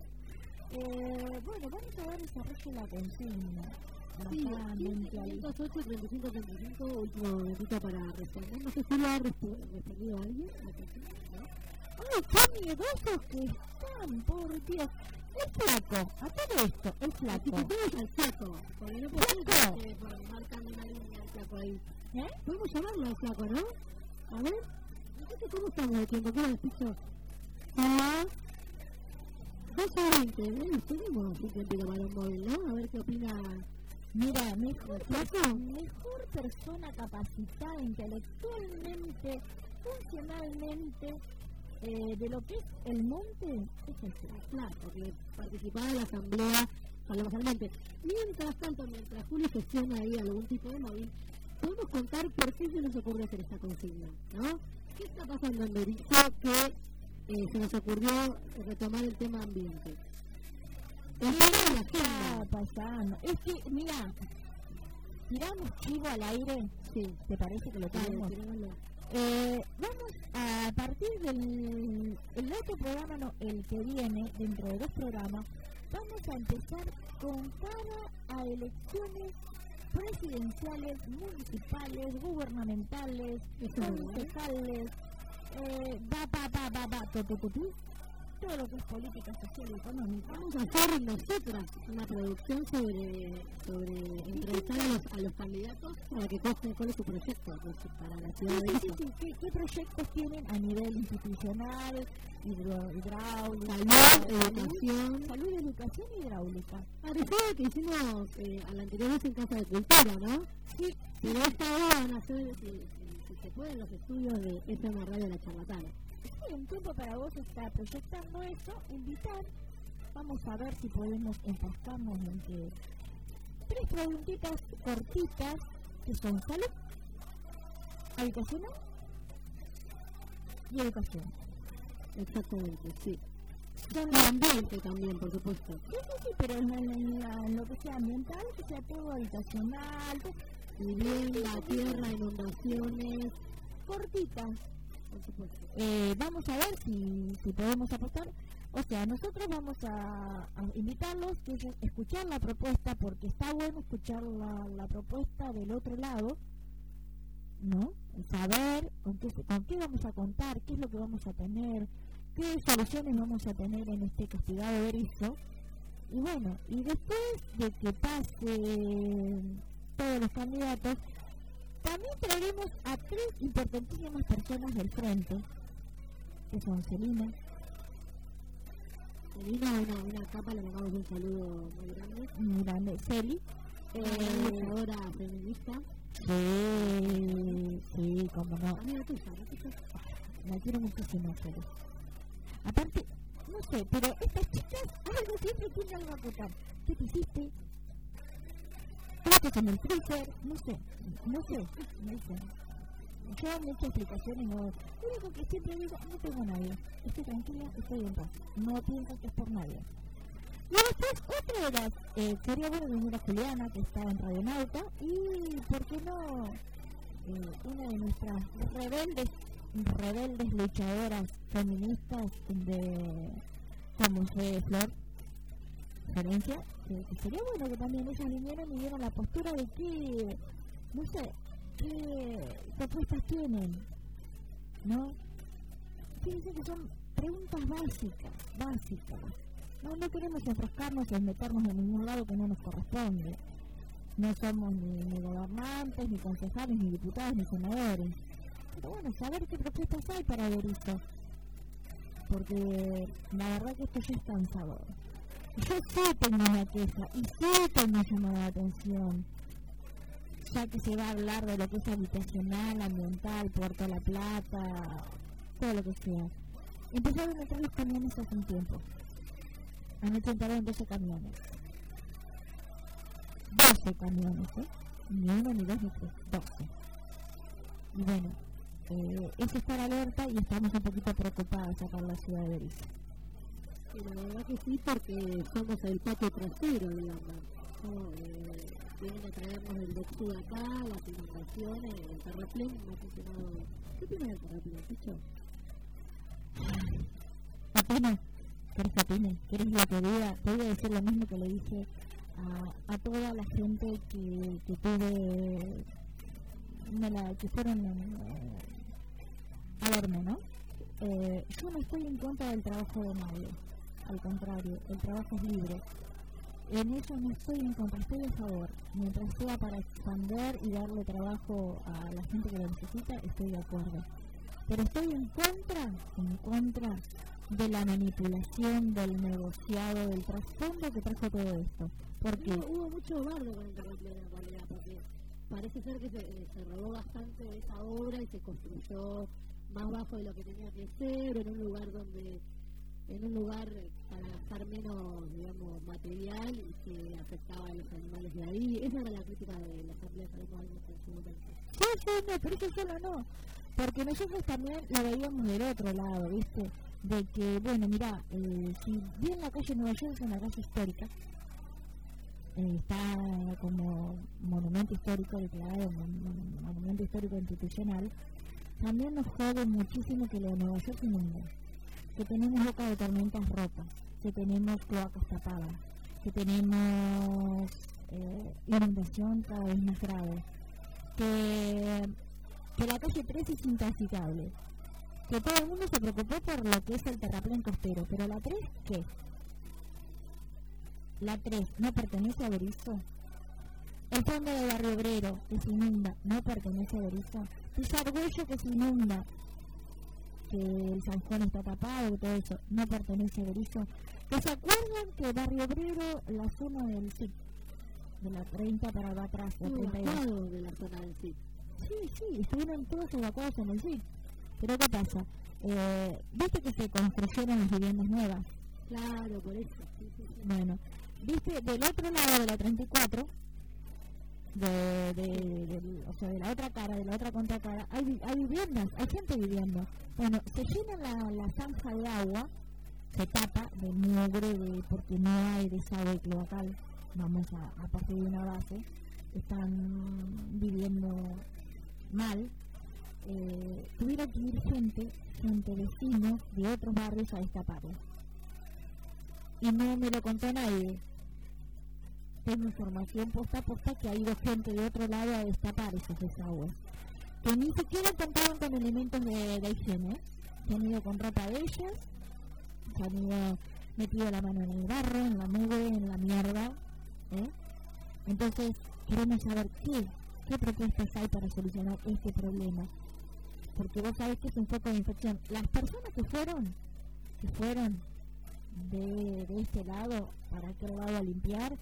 Bueno, vamos a dar desarrollo a la consigna. Sí, 508-3535, último minutito para responder. No sé si lo ha respondido alguien. ¡Ay, qué miedosos que están, por Dios! El flaco, a todo esto, el flaco. Si te al flaco, porque no podemos por marcando una línea al flaco ahí. Podemos llamarlo al flaco, ¿no? A ver, ¿cómo estamos de tiempo? ¿Qué va el piso? 2:20, tenemos un tiempito para un móvil, ¿no? A ver qué opina. Mira, mejor persona capacitada intelectualmente, funcionalmente, de lo que es el monte, es el flaco, que participaba en la asamblea parlamentaria. Mientras tanto, mientras Juli gestiona ahí algún tipo de móvil, podemos contar por qué se nos ocurre hacer esta consigna, ¿no? ¿Qué está pasando en Berizo que se nos ocurrió retomar el tema ambiente? ¿Qué está pasando? Es que, mira, tiramos chivo al aire. Sí, ¿te parece que lo tenemos? Vamos a partir del el otro programa, no, el que viene, dentro de 2 programas, vamos a empezar con cara a elecciones presidenciales, municipales, gubernamentales, concejales, todo lo que es política social y económica. Vamos a hacer nosotras una producción sobre entrevistar a los candidatos para que conozcan cuál es su proyecto para la ciudad de Berizo. ¿Qué proyectos tienen a nivel institucional, hidráulica, salud, educación y hidráulica? Parecía que hicimos a la anterior vez en Casa de Cultura, ¿no? Sí. Pero esta vez van a hacer, si se pueden, los estudios de FM Radio La Charlatana. Sí, un tiempo para vos está proyectando eso, invitar. Vamos a ver si podemos enfrascarnos en que 3 preguntitas cortitas que son salud, habitacional y educación. Exactamente, sí. Son ambiente también, por supuesto. Sí, pero en lo que sea ambiental, que sea todo habitacional, vivienda, tierra, inundaciones, cortitas. Vamos a ver si podemos aportar. O sea, nosotros vamos a invitarlos a escuchar la propuesta, porque está bueno escuchar la propuesta del otro lado, ¿no? Saber con qué vamos a contar, qué es lo que vamos a tener, qué soluciones vamos a tener en este castigado Berizo. Y bueno, y después de que pase todos los candidatos, también traeremos a 3 importantísimas personas del frente, que son Celina, una capa, le mandamos un saludo muy grande, Celi, luchadora feminista. Sí, como no. Amiga tuya, la quiero muchísimo, Celi. Aparte, no sé, pero estas chicas algo siempre tienen algo a contar. ¿Qué te hiciste? ¿Estás en el freezer? No sé. Yo me he hecho explicaciones, no. Lo único que siempre digo, no tengo a nadie. Estoy tranquila, estoy en paz. No pienso que es por nadie. Y después, otra de las, sería bueno venir a Juliana, que está en Radionauta, y, ¿por qué no? Una de nuestras rebeldes luchadoras feministas como fue Florencia, que sería bueno que también ellas vinieran y dieran la postura de que, no sé, qué propuestas tienen, ¿no? Fíjense que son preguntas básicas. No queremos enfrascarnos en meternos en ningún lado que no nos corresponde. No somos ni gobernantes, ni concejales, ni diputados, ni senadores. Pero bueno, saber qué propuestas hay para Berizo. Porque la verdad que esto ya es cansador. Yo sí tengo una queja y sí tengo llamado de atención, ya que se va a hablar de lo que es habitacional, ambiental, Puerto La Plata, todo lo que sea. Empezaron a entrar los camiones hace un tiempo. Anoche entraron 12 camiones. 12 camiones, Ni uno, ni dos, ni tres. 12. Y bueno, es estar alerta y estamos un poquito preocupados acá en la ciudad de Berizo. Y la verdad que sí, porque somos el patio trasero, digamos. Vienen a traernos el Dexud acá, las inundaciones, el terraplén, no ha funcionado. ¿Qué opinas del terraplén, Picho? Apenas, ¿querés lo que diga? Te voy a decir lo mismo que le dije a toda la gente que tuve, que fueron a verme, ¿no? Yo no estoy en contra del trabajo de nadie. Al contrario, el trabajo es libre. En eso no estoy en contra, estoy a favor. Mientras sea para expandir y darle trabajo a la gente que lo necesita, estoy de acuerdo. Pero estoy en contra de la manipulación, del negociado, del trasfondo que trajo todo esto. Porque hubo mucho bardo con el terraplén en realidad, porque parece ser que se robó bastante de esa obra y se construyó más bajo de lo que tenía que ser, en un lugar donde en un lugar para gastar menos, digamos, material y que afectaba a los animales de ahí. Esa era la crítica de la Asamblea de Animales en su momento. Sí, no, pero eso solo no, porque nosotros también lo veíamos del otro lado, ¿viste? De que, bueno, mira, si bien la calle Nueva York es una calle histórica, está como monumento histórico declarado, monumento histórico institucional, también nos jode muchísimo que la de Nueva York se inunde, que tenemos bocas de tormentas rotas, que tenemos cloacas tapadas, que tenemos inundación cada vez más grave, que la calle 3 es intransitable, que todo el mundo se preocupó por lo que es el terraplén costero, pero la 3, ¿qué? La 3 no pertenece a Berisso. El fondo de Barrio Obrero que se inunda no pertenece a Berisso. Pisargüello que se inunda, que el Sanjón está tapado y todo eso, no pertenece a Berisso. ¿Que se acuerdan que Barrio Obrero, la zona del SIC, de la 30 para allá atrás, la 32? De la zona del SIC. Sí, estuvieron todos evacuados en el SIC. Pero ¿qué pasa? ¿Viste que se construyeron las viviendas nuevas? Claro, por eso. Sí. Bueno, ¿viste? Del otro lado de la 34, o sea, de la otra cara, de la otra contracara, hay viviendas, hay gente viviendo. Bueno, se llena la zanja de agua, se tapa de mugre, porque no hay desagüe cloacal, vamos a partir de una base, están viviendo mal. Tuvieron que ir gente, vecinos de otros barrios a destaparlo. Y no me lo contó nadie. Tengo información posta a posta que ha ido gente de otro lado a destapar esos desagües, que ni siquiera contaban con elementos de higiene. Se han ido con ropa de ellas, se han ido metido la mano en el barro, en la mugre, en la mierda, Entonces queremos saber qué propuestas hay para solucionar este problema, porque vos sabés que es un foco de infección. Las personas que fueron de este lado para aquel lado a limpiar,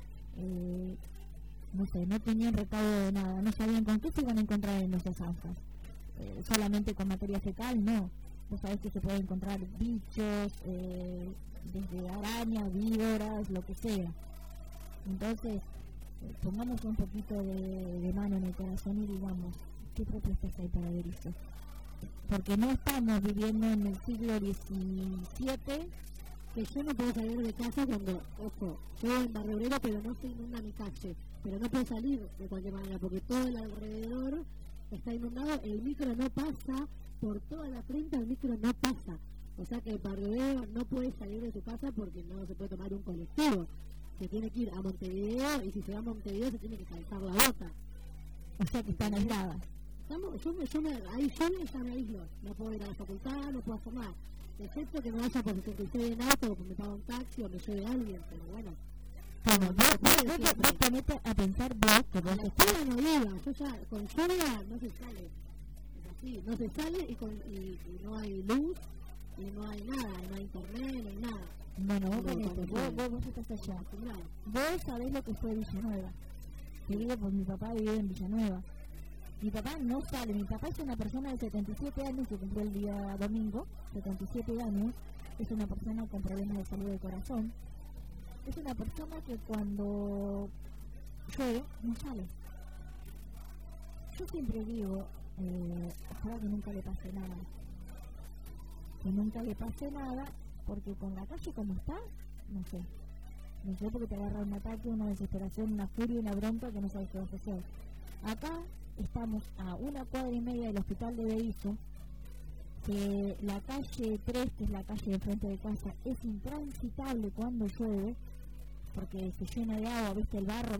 no sé, no tenían recaudo de nada, no sabían con qué se iban a encontrar en esas zanjas, solamente con materia fecal, no. Vos sabés que se pueden encontrar bichos, desde arañas, víboras, lo que sea. Entonces, pongamos un poquito de mano en el corazón y digamos, ¿qué propuestas hay para ver esto? Porque no estamos viviendo en el siglo XVII, que yo no puedo salir de casa cuando, ojo, yo en Barrio Obrero, pero no se inunda mi calle, pero no puedo salir de cualquier manera, porque todo el alrededor está inundado, el micro no pasa, por toda la frente el micro no pasa, o sea que el Barrio Obrero no puede salir de su casa porque no se puede tomar un colectivo, se tiene que ir a Montevideo, y si se va a Montevideo se tiene que calzar la bota. O sea que están aisladas. Yo me aíslo, no puedo ir a la facultad, no puedo hacer nada, excepto que me vaya por 66 en auto, o me pago un taxi o me lleve a alguien, pero bueno. Bueno, vos ponete a pensar vos que vos estás en Oliva, yo ya con lluvia no se sale, es así, no se sale y no hay luz, y no hay nada, no hay internet, no hay nada. Bueno, vos estás allá. Vos sabés lo que fue Villanueva. Te digo, pues mi papá vive en Villanueva. Mi papá no sale, mi papá es una persona de 77 años que cumplió el día domingo, 77 años, es una persona con problemas de salud del corazón, es una persona que cuando llueve no sale. Yo siempre digo, ojalá que nunca le pase nada, porque con la calle como está, no sé porque te agarra un ataque, una desesperación, una furia, una bronca que no sabes qué vas a hacer. Acá estamos a 1 cuadra y media del hospital de Berisso, que la calle 3, que es la calle de frente de casa, es intransitable cuando llueve, porque se llena de agua, viste el barro,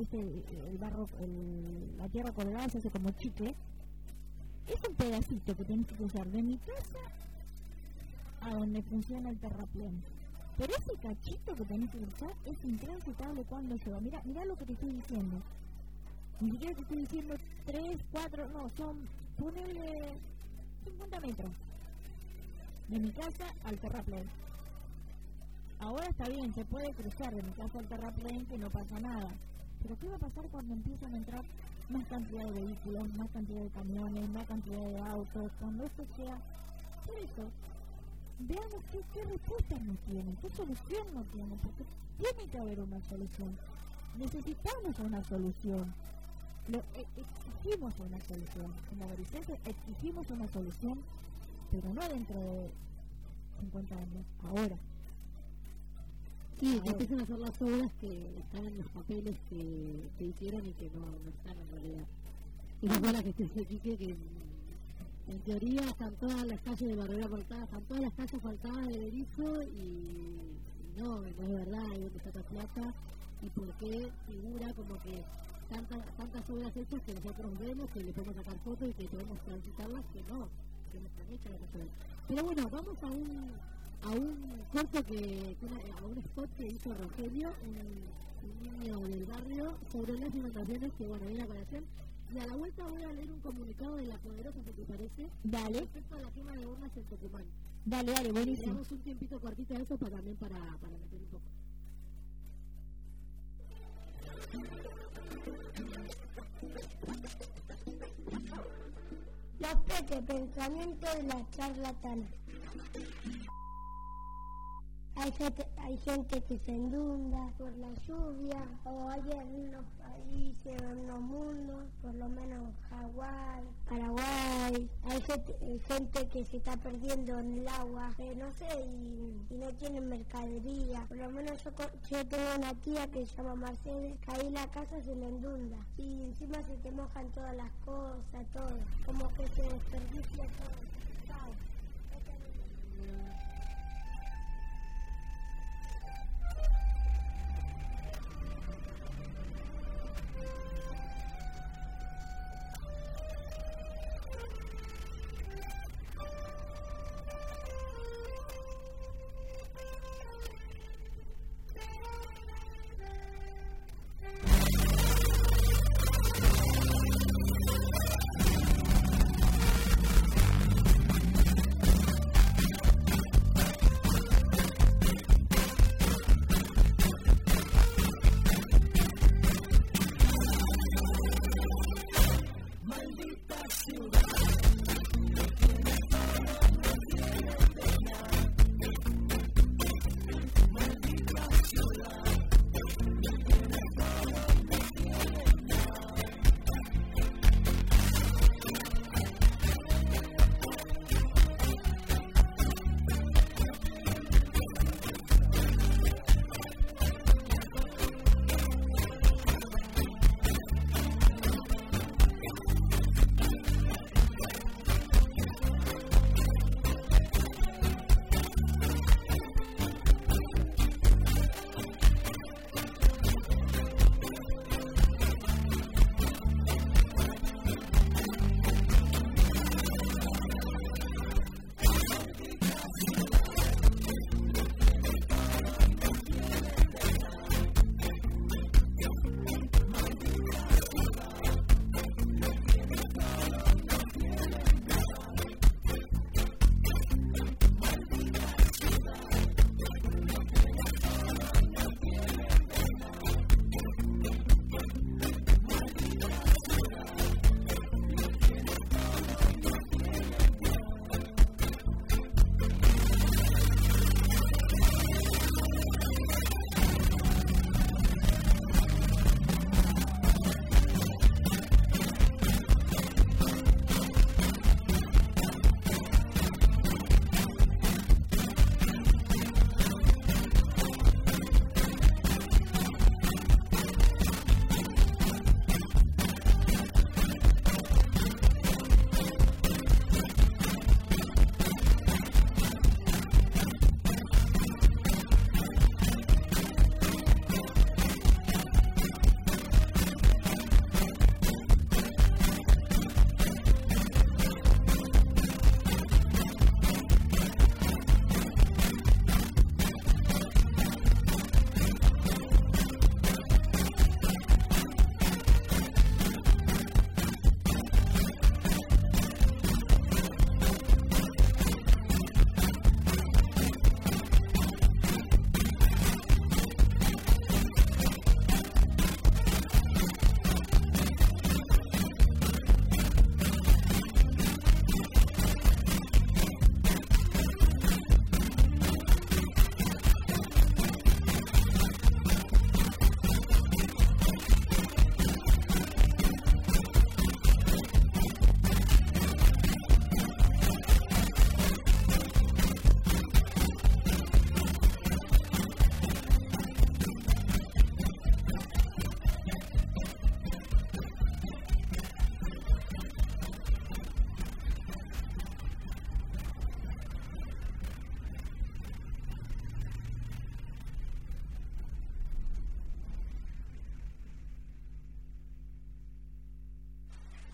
la tierra colorada se hace como chicle. Es un pedacito que tenés que cruzar de mi casa a donde funciona el terraplén. Pero ese cachito que tenés que cruzar es intransitable cuando llueva. Mirá lo que te estoy diciendo. Ni siquiera te estoy diciendo 3, 4, no, ponele 50 metros de mi casa al terraplén. Ahora está bien, se puede cruzar de mi casa al terraplén, que no pasa nada. Pero ¿qué va a pasar cuando empiezan a entrar más cantidad de vehículos, más cantidad de camiones, más cantidad de autos? Cuando esto sea... Por eso, veamos qué respuestas nos tienen, qué solución nos tienen, porque tiene que haber una solución. Necesitamos una solución. Exigimos una solución. En la adolescencia exigimos una solución, pero no dentro de 50 años, ahora. Sí, que empiezan a hacer las obras que están en los papeles que hicieron y que no están en realidad. Y las obras que dice Quique, que en teoría están todas las calles de Barrera faltadas, están todas las calles faltadas de Berizo y no es verdad, hay donde está la plata y por qué figura como que tantas obras hechas que nosotros vemos, que le podemos sacar fotos y que podemos transitarlas, que no están hechas las cosas. Pero bueno, vamos a un corto a un spot que hizo Rogelio, un niño del barrio, sobre las inundaciones que bueno, viene a aparecer. Y a la vuelta voy a leer un comunicado de La Poderosa, si te parece, dale, respecto a la quema de urnas en Tucumán. Dale, buenísimo. Le damos un tiempito cortito a eso para meter un poco. Los peques, pensamientos de la charlatana. Hay gente que se inunda por la lluvia, o hay en unos países, en unos mundos, por lo menos Hawái, Paraguay. Hay gente que se está perdiendo en el agua, no sé, y no tienen mercadería. Por lo menos yo tengo una tía que se llama Mercedes, que ahí la casa se le inunda. Y encima se te mojan todas las cosas, todo. Como que se desperdicia todo. Chao.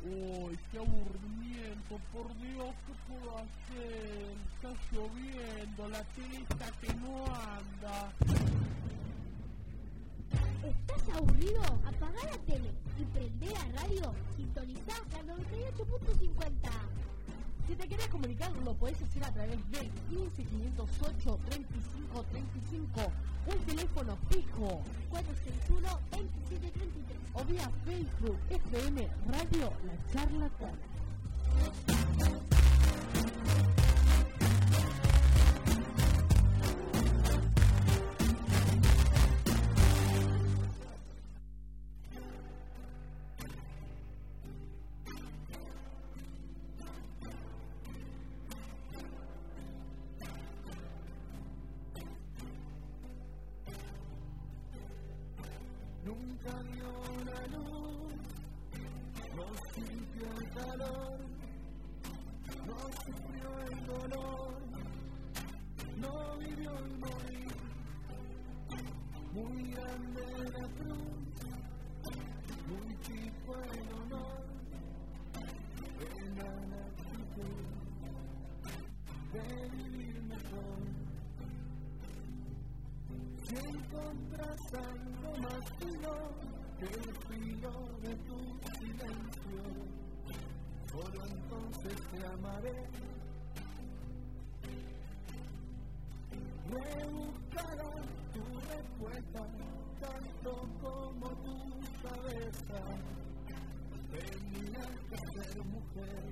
Uy, qué aburrimiento, por Dios, ¿qué puedo hacer? Está lloviendo, la tele está que no anda. ¿Estás aburrido? Apagá la tele y prende la radio. Sintonizá la 98.50. Si te querés comunicar, lo podés hacer a través del 15 508 35 35 o el teléfono fijo 461 2733 o vía Facebook FM Radio La Charlatana. Nunca vio la luz, no sintió el calor, no sufrió el dolor, no vivió el morir. Muy grande la cruz, muy chico el honor, en la actitud de vivir mejor. Si encontras algo más fino que el frío de tu silencio, solo entonces te amaré. Rebuscará tu respuesta tanto como tu cabeza. Tenías que ser mujer.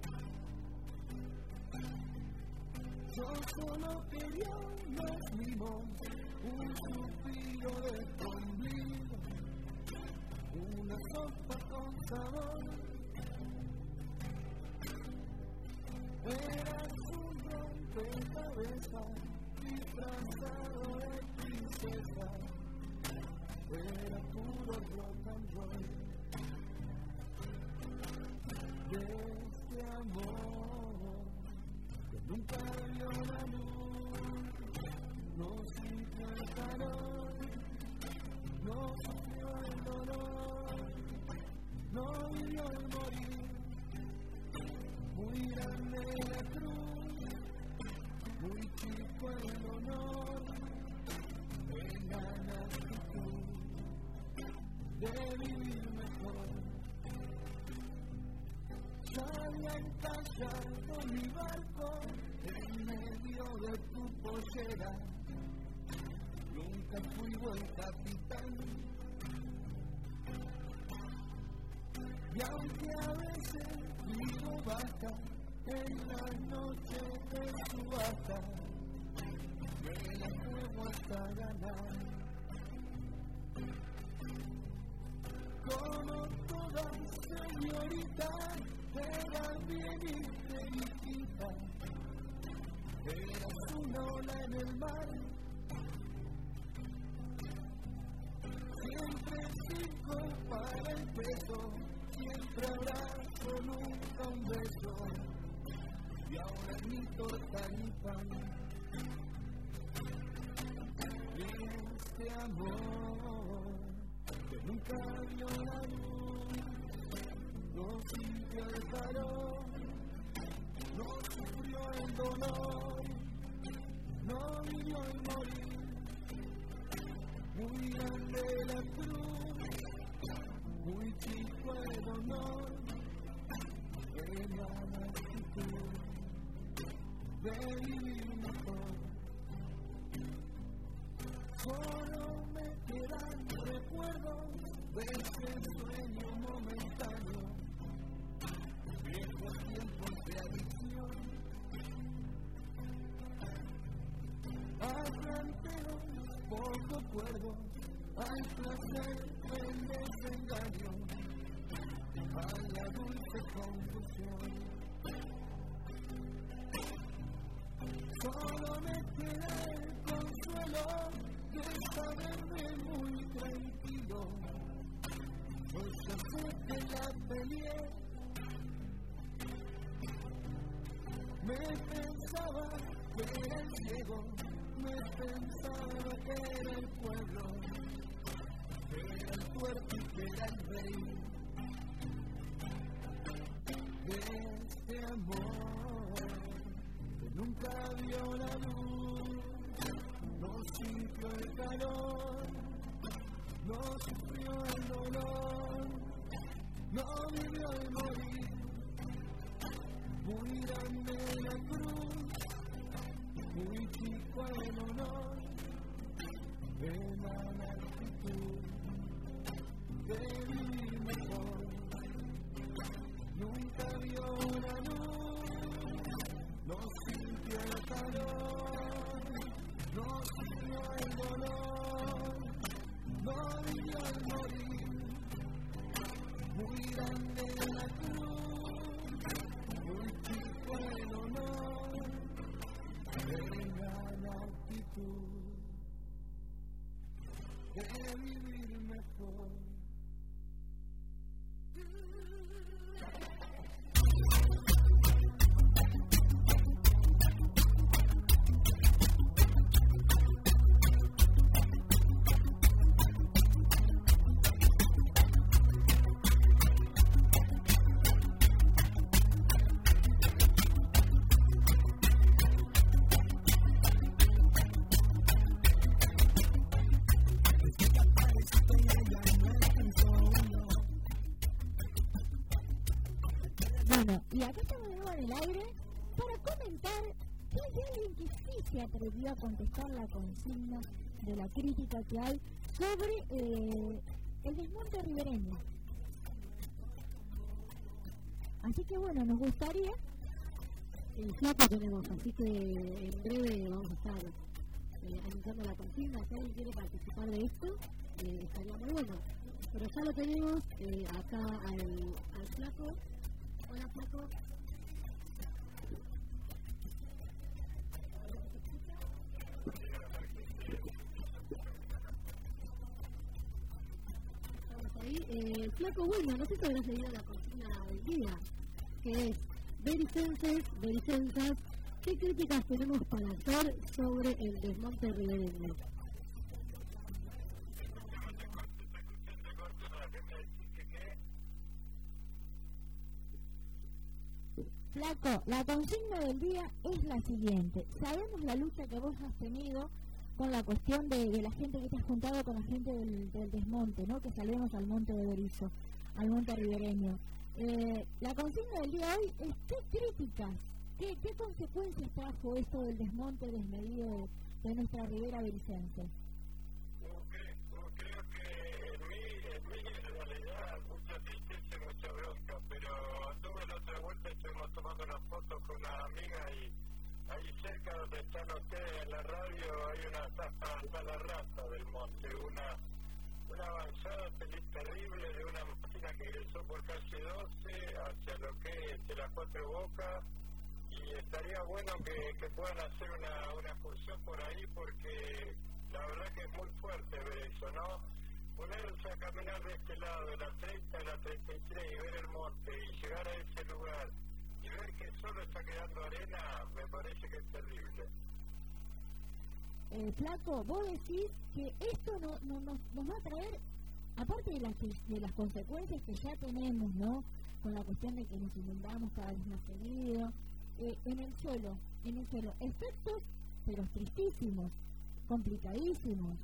Yo solo quería unos mimos, un suspiro de tu ombligo, una sopa con sabor. Eras un rompecabezas disfrazado de princesa, era puro rock and roll. De este amor que nunca vio la luz, no sintió el calor, no sufrió el dolor, no vivió el morir. Muy grande la cruz, muy chico el honor, en la actitud de vivir mejor. Salí a encallar mi barco en medio de tu pollera. Nunca fui buen capitán, y aunque a veces digo basta en la noche de subasta, me la juego hasta ganar. Como toda señorita, eras bien inteligente, eras una ola en el mar. Siempre cinco para el peso, siempre abrazo, nunca un beso, y ahora ni torta ni pan. Y este amor que nunca vio la luz, no sintió el calor, no sufrió el dolor, no vivió el morir. Muy grande la cruz, muy chico el honor, en la actitud de vivir mejor. Solo me quedan recuerdos de ese sueño momentáneo, viejos tiempos de adicción, arranqueros poco cuerdo, al placer el desengaño, a la dulce confusión. Solo me queda el consuelo de saberme muy tranquilo, pues yo sé que la peleé. Me pensaba que era el ciego, me pensaba que era el pueblo, que era el tuerto y que era el rey. de este amor que nunca vio la luz, no sintió el calor, no sufrió el dolor, no vivió el morir, muy grande la cruz, muy chico el honor de la actitud de vivir mejor. Nunca vio la luz, no sintió el calor, no sintió el dolor, no vivió el morir, muy grande la cruz, muy chico el honor, de la actitud de vivir mejor. Bueno, y acá estamos de nuevo en el aire para comentar que hay alguien que sí se atrevió a contestar la consigna de la crítica que hay sobre el desmonte ribereño. Así que bueno, nos gustaría... El Flaco tenemos, así que en breve vamos a estar anunciando la consigna. Si alguien quiere participar de esto, estaría muy bueno. Pero ya lo tenemos acá al Flaco. Hola, Flaco. Estamos ahí. Flaco, bueno, no sé si habrás leído la consigna del día, que es Vericensas, ¿qué críticas tenemos para hacer sobre el desmonte ribereño? Flaco, la consigna del día es la siguiente. Sabemos la lucha que vos has tenido con la cuestión de la gente que te has juntado con la gente del desmonte, ¿no? Que salvemos al monte de Berizo, al monte ribereño. La consigna del día de hoy es ¿qué críticas, qué consecuencias trajo esto del desmonte desmedido de nuestra ribera bericense? Creo que en mí en realidad mucha tristeza y mucha bronca, pero tuve la otra vuelta, estuvimos tomando una foto con una amiga y ahí cerca donde están ustedes en la radio hay una sala rasa del monte, una avanzada terrible de una máquina que ingresó por calle 12 hacia lo que es de las Cuatro Bocas, y estaría bueno que puedan hacer una excursión por ahí, porque la verdad que es muy fuerte ver eso, ¿no? Ponerse a caminar de este lado, de la 30 a la 33 y ver el monte y llegar a ese lugar y ver que solo está quedando arena, me parece que es terrible. Flaco, vos decís que esto nos va a traer, aparte de las consecuencias que ya tenemos, ¿no? Con la cuestión de que nos inundamos cada vez más seguido, en el suelo, efectos, pero tristísimos, complicadísimos.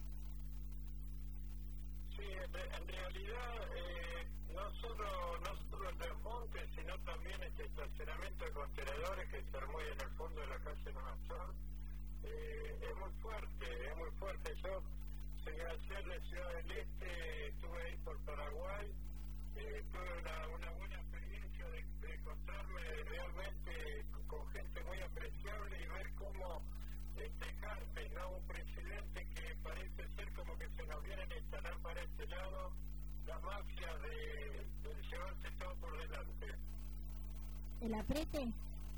Sí, en realidad, no solo el desmonte, sino también este estacionamiento de contenedores que se armó en el fondo de la calle Nueva York. Es muy fuerte. Yo llegué ayer de Ciudad del Este, estuve ahí por Paraguay, tuve una buena experiencia de encontrarme realmente con gente muy apreciable y ver cómo Carpes, ¿no? Un presidente que parece ser como que se nos vienen a instalar para este lado las mafias de llevarse todo por delante. ¿El aprete?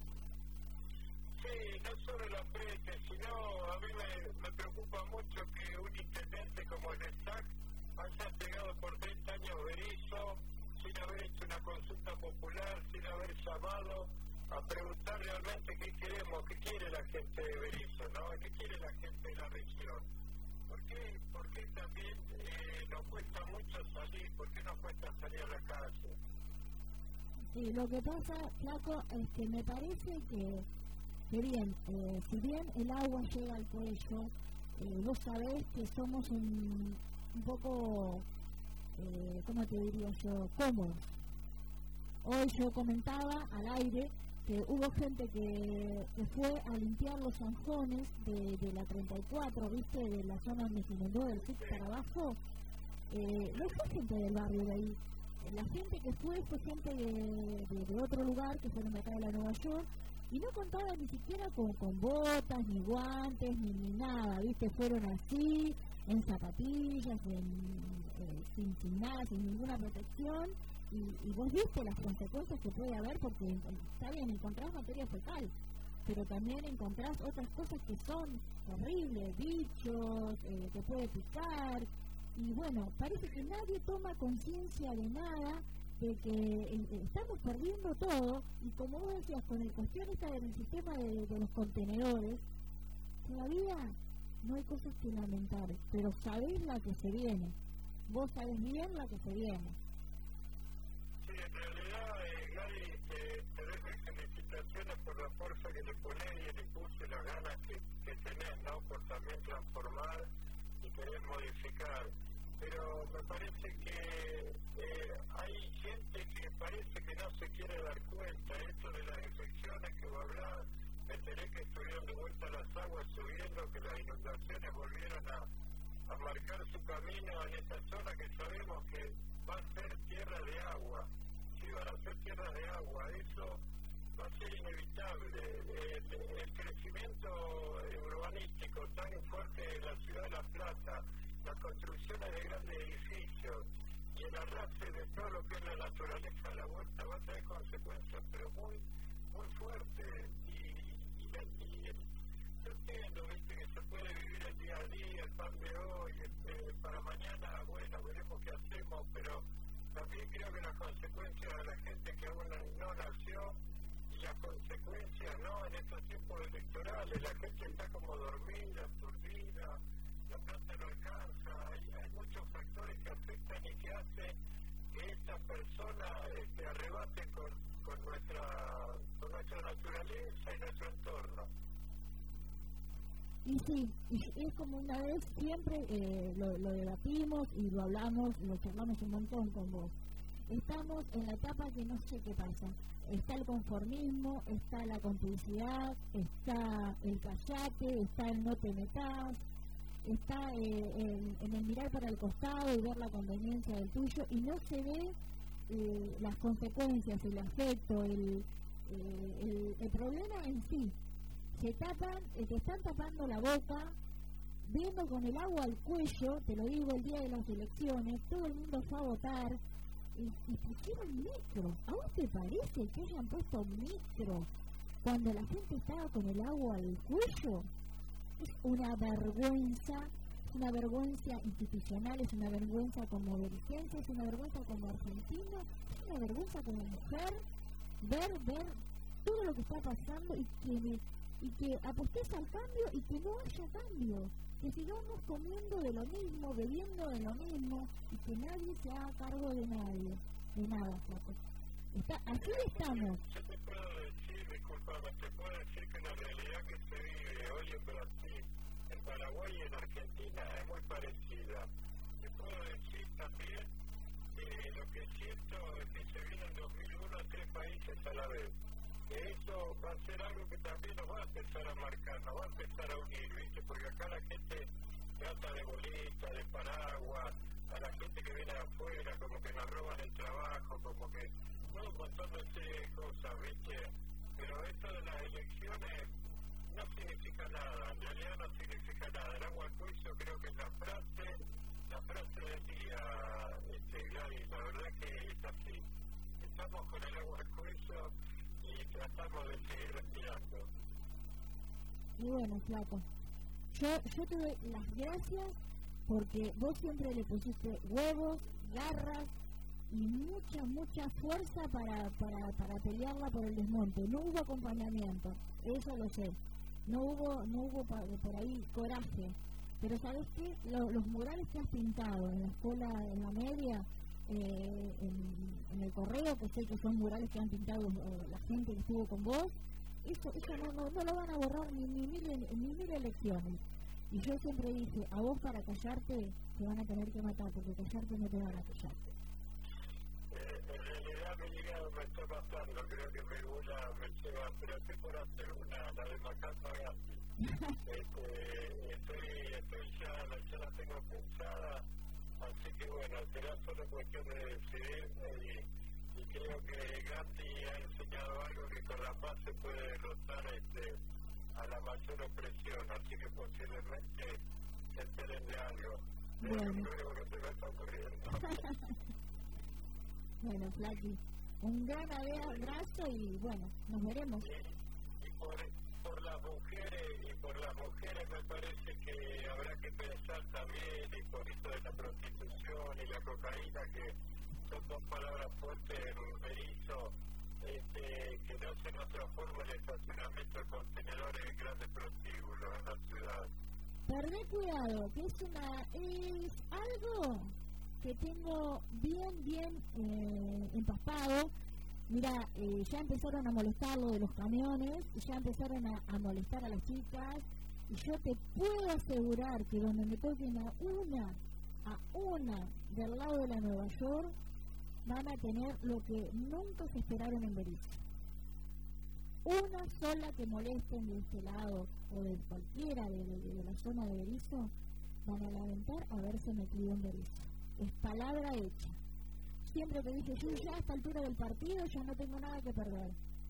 Sí, no solo el aprete, sino a mí me preocupa mucho que un intendente como el SAC haya pegado por 30 años Berizo sin haber hecho una consulta popular, sin haber llamado a preguntar realmente qué queremos, qué quiere la gente de Berizo, ¿no? ¿Qué quiere la gente de la región? ¿Por qué también nos cuesta mucho salir? ¿Por qué nos cuesta salir a la calle? Sí, lo que pasa, Flaco, es que me parece que bien, si bien el agua llega al cuello, vos sabés que somos un poco, ¿cómo te diría yo?, cómodos. Hoy yo comentaba al aire que hubo gente que fue a limpiar los zanjones de la 34, ¿viste?, de la zona donde se inundó del SIC para abajo. No fue gente del barrio de ahí. La gente que fue gente de otro lugar, que fueron de acá de la Nueva York, y no contaban ni siquiera con botas, ni guantes, ni nada, ¿viste? Fueron así, en zapatillas, sin nada, sin ninguna protección, y vos viste las consecuencias que puede haber, porque está bien, encontrás materia fecal, pero también encontrás otras cosas que son horribles, bichos, que puede picar, y bueno, parece que nadie toma conciencia de nada, de que estamos perdiendo todo, y como vos decías, con el cuestión esta del sistema de los contenedores, todavía no hay cosas que lamentar, pero sabés la que se viene, vos sabés bien la que se viene. Sí, en realidad, Gary, te dejo felicitaciones por la fuerza que le ponés y el impulso y las ganas que tenés, ¿no?, por también transformar y querer modificar. Pero me parece que hay gente que parece que no se quiere dar cuenta. Esto de las infecciones que va a hablar, me enteré que estuvieron de vuelta las aguas subiendo, que las inundaciones volvieron a marcar su camino en esta zona que sabemos que va a ser tierra de agua. Sí, van a ser tierras de agua. Eso va a ser inevitable. El crecimiento urbanístico tan fuerte en la ciudad de La Plata, las construcciones de grandes edificios y el arrastre de todo lo que es la naturaleza a la vuelta va a tener consecuencias, pero muy, muy fuertes. Yo entiendo, viste, que se puede vivir el día a día, el pan de hoy, para mañana, bueno, veremos qué hacemos, pero también creo que las consecuencias a la gente que aún no nació y las consecuencias, ¿no?, en estos tiempos electorales, la gente está como dormida, aturdida, la plata no alcanza, hay muchos factores que afectan y que hacen que estas personas arrebaten con nuestra naturaleza y nuestro entorno. Y sí, y es como una vez siempre lo debatimos y lo hablamos, lo charlamos un montón con vos. Estamos en la etapa que no sé qué pasa. Está el conformismo, está la complicidad, está el callate, está el no te metas, está en el mirar para el costado y ver la conveniencia del tuyo, y no se ve las consecuencias, el afecto, el problema en sí. Se están tapando la boca, viendo con el agua al cuello, te lo digo, el día de las elecciones, todo el mundo fue a votar, y pusieron micro. ¿A vos te parece que hayan puesto micro cuando la gente estaba con el agua al cuello? Es una vergüenza institucional, es una vergüenza como dirigente, es una vergüenza como argentino, es una vergüenza como mujer, ver todo lo que está pasando y que apostés al cambio y que no haya cambio, que sigamos comiendo de lo mismo, bebiendo de lo mismo, y que nadie se haga cargo de nadie, de nada, Flaco. Así estamos. Yo te puedo decir, disculpame, te puedo decir que la realidad que se vive hoy en Brasil, en Paraguay y en Argentina es muy parecida. Te puedo decir también que lo que siento es que se vienen en 2001 3 países a la vez. Que eso va a ser algo que también nos va a empezar a marcar, nos va a empezar a unir, ¿viste? Porque acá la gente trata de bolita, de paraguas, a la gente que viene de afuera, como que nos roban el trabajo, como que todo un montón de cosas, ¿viste? Pero esto de las elecciones no significa nada, en realidad no significa nada. El agua al cuello creo que es la frase del día, Gladys, la verdad que es así. Estamos con el agua al cuello y tratamos de seguir respirando. Y bueno, Flaco, yo te doy las gracias porque vos siempre le pusiste huevos, garras y mucha fuerza para pelearla por el desmonte. No hubo acompañamiento, eso lo sé. No hubo por ahí coraje. Pero ¿sabes qué? Los murales que has pintado en la escuela, en la media, en el correo, que sé que son murales que han pintado la gente que estuvo con vos, eso no lo van a borrar ni mil elecciones. Y yo siempre dije, a vos para callarte te van a tener que matar, porque callarte no te van a callar. En realidad mi hígado me está matando, creo que me lleva, pero estoy por hacer la de Macato Gandhi. Estoy ya la tengo pensada, así que bueno, será solo cuestión de decidir, y creo que Gandhi ha enseñado algo que con la paz se puede derrotar a la mayor opresión, así que posiblemente se enteren de algo. Bueno. Creo que se me está ocurriendo. Bueno, Flaqui, un gran abrazo y bueno, nos veremos. Y por las mujeres me parece que habrá que pensar también, y por eso de la prostitución y la cocaína, que son dos palabras fuertes en un Berizo, que no se nos transforme el estacionamiento de contenedores en grandes prostíbulos en la ciudad. Perdé cuidado, que es algo que tengo bien empapado. Mira, ya empezaron a molestar lo de los camiones, ya empezaron a molestar a las chicas, y yo te puedo asegurar que donde me toquen a una del lado de la Nueva York, van a tener lo que nunca se esperaron en Berizo. Una sola que molesten de este lado o de cualquiera de la zona de Berizo, van a lamentar haberse metido en Berizo. Es palabra hecha. Siempre te dije, yo ya a esta altura del partido ya no tengo nada que perder.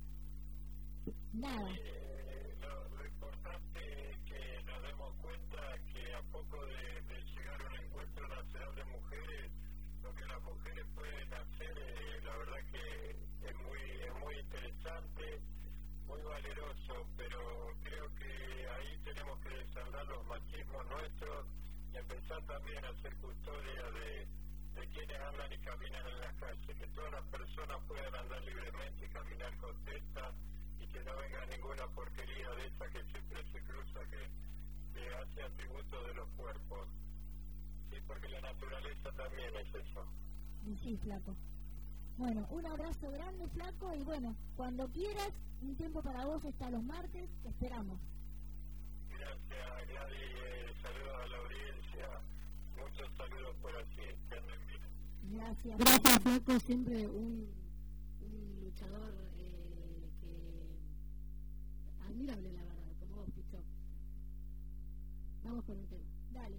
Nada. Lo importante es que nos demos cuenta que a poco de llegar a un encuentro nacional de mujeres, lo que las mujeres pueden hacer, la verdad que es muy interesante, muy valeroso, pero creo que ahí tenemos que desandar los machismos nuestros y empezar también a hacer custodia de quienes andan y caminan en las calles, que todas las personas puedan andar libremente y caminar contentas, y que no venga ninguna porquería de esa que siempre se cruza, que hace atributos de los cuerpos. Sí, porque la naturaleza también es eso. Y sí, Flaco. Bueno, un abrazo grande, Flaco, y bueno, cuando quieras, un tiempo para vos está los martes, te esperamos. Gracias, Gladys, saludos a la audiencia, muchos saludos por aquí, que anden bien. Gracias. Gracias, Flaco, siempre un luchador que admirable, la verdad, como vos, Picho. Vamos con un tema. Dale.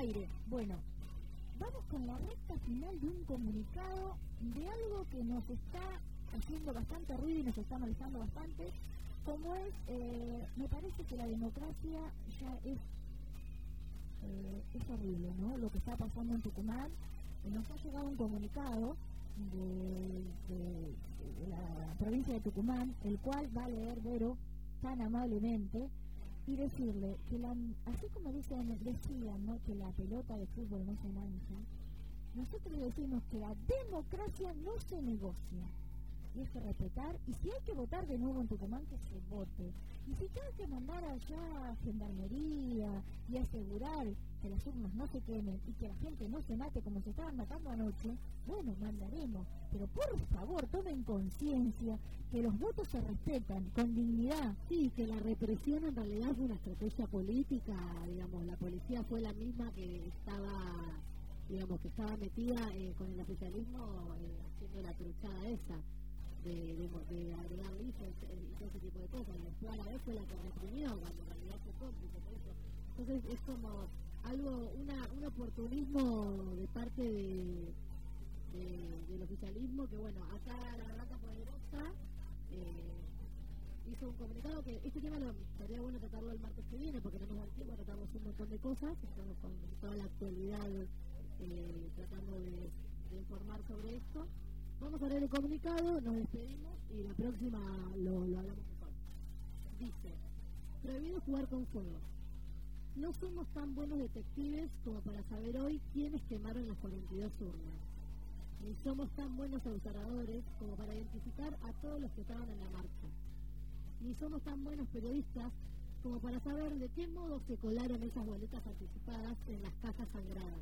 aire. Bueno, vamos con la recta final de un comunicado de algo que nos está haciendo bastante ruido y nos está molestando bastante, como es, me parece que la democracia ya es horrible, ¿no? Lo que está pasando en Tucumán. Nos ha llegado un comunicado de la provincia de Tucumán, el cual va a leer Vero tan amablemente y decirle que así como decían, ¿no?, que la pelota de fútbol no se mancha, nosotros decimos que la democracia no se negocia. Y hay que respetar, y si hay que votar de nuevo en Tucumán, que se vote. Y si hay que mandar allá a gendarmería y asegurar que las urnas no se quemen y que la gente no se mate como se estaban matando anoche, bueno, mandaremos. Pero por favor, tomen conciencia que los votos se respetan con dignidad. Sí, que la represión en realidad es una estrategia política, digamos, la policía fue la misma que estaba, digamos, que estaba metida con el oficialismo haciendo la truchada esa. De agregar listas y todo ese tipo de cosas. Y después a la vez fue la que reprimió cuando en realidad fue cómplice de eso. Entonces es como algo, un oportunismo de parte del oficialismo que, bueno, acá la Rata Poderosa hizo un comunicado que este tema sería bueno tratarlo el martes que viene porque no nos da tiempo, tratamos un montón de cosas, estamos con toda la actualidad tratando de informar sobre esto. Vamos a leer el comunicado, nos despedimos y la próxima lo hablamos mejor. Dice, prohibido jugar con fuego. No somos tan buenos detectives como para saber hoy quiénes quemaron las 42 urnas. Ni somos tan buenos observadores como para identificar a todos los que estaban en la marcha. Ni somos tan buenos periodistas como para saber de qué modo se colaron esas boletas anticipadas en las cajas sangradas.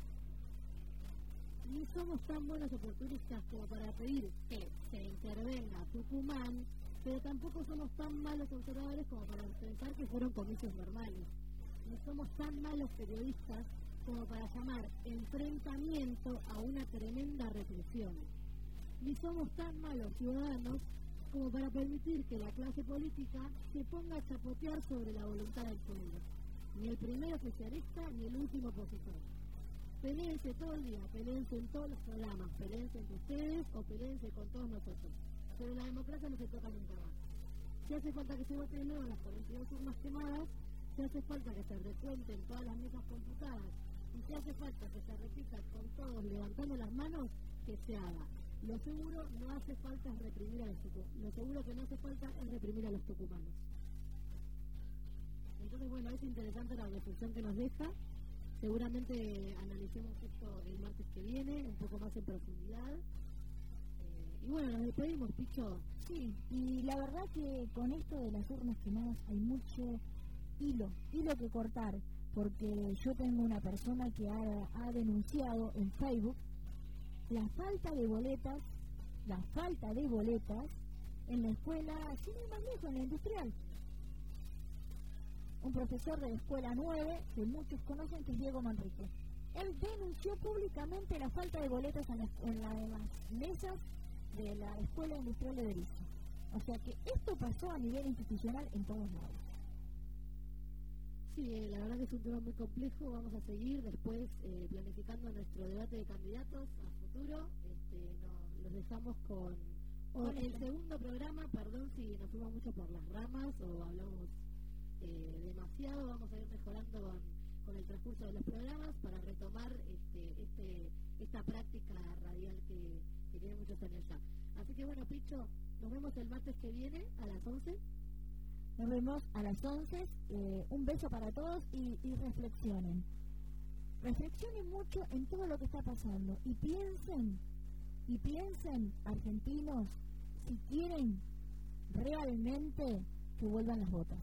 Ni somos tan buenos oportunistas como para pedir que se intervenga Tucumán, pero tampoco somos tan malos observadores como para pensar que fueron comicios normales. Ni somos tan malos periodistas como para llamar enfrentamiento a una tremenda represión. Ni somos tan malos ciudadanos como para permitir que la clase política se ponga a chapotear sobre la voluntad del pueblo. Ni el primer oficialista ni el último opositor. Peleense todo el día, peleense en todos los programas, peleense entre ustedes o peleense con todos nosotros. Pero la democracia no se toca nunca más. Si hace falta que se vote de nuevo las 42 urnas quemadas, si hace falta que se recuenten todas las mesas computadas, y si hace falta que se repita con todos levantando las manos, que se haga. Lo seguro no hace falta es reprimir a los tucumanos. Lo seguro que no hace falta es reprimir a los tucumanos. Entonces, bueno, es interesante la reflexión que nos deja. Seguramente analicemos esto el martes que viene, un poco más en profundidad. Y bueno, nos despedimos, Picho. Sí, y la verdad que con esto de las urnas quemadas hay mucho hilo que cortar, porque yo tengo una persona que ha denunciado en Facebook la falta de boletas en la escuela, sin ir más lejos, en la industrial. Un profesor de la escuela 9, que muchos conocen, que es Diego Manrique. Él denunció públicamente la falta de boletas en las mesas de la Escuela Industrial de Berizo. O sea que esto pasó a nivel institucional en todos lados. Sí, la verdad que es un tema muy complejo. Vamos a seguir después planificando nuestro debate de candidatos a futuro. Los dejamos con el segundo programa. Perdón si nos fuimos mucho por las ramas o hablamos demasiado. Vamos a ir mejorando con el transcurso de los programas para retomar esta práctica radial que tiene muchos años ya. Así que bueno, Picho, nos vemos el martes que viene a las 11. Nos vemos a las 11. Un beso para todos y reflexionen. Reflexionen mucho en todo lo que está pasando y piensen, argentinos, si quieren realmente que vuelvan las botas.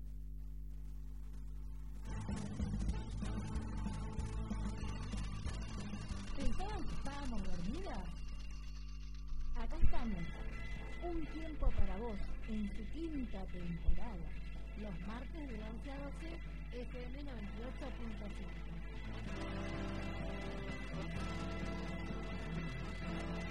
¿Pensaban que estábamos dormidas? Acá estamos, un tiempo para vos, en su quinta temporada. Los martes de 11 a 12, FM 98.5.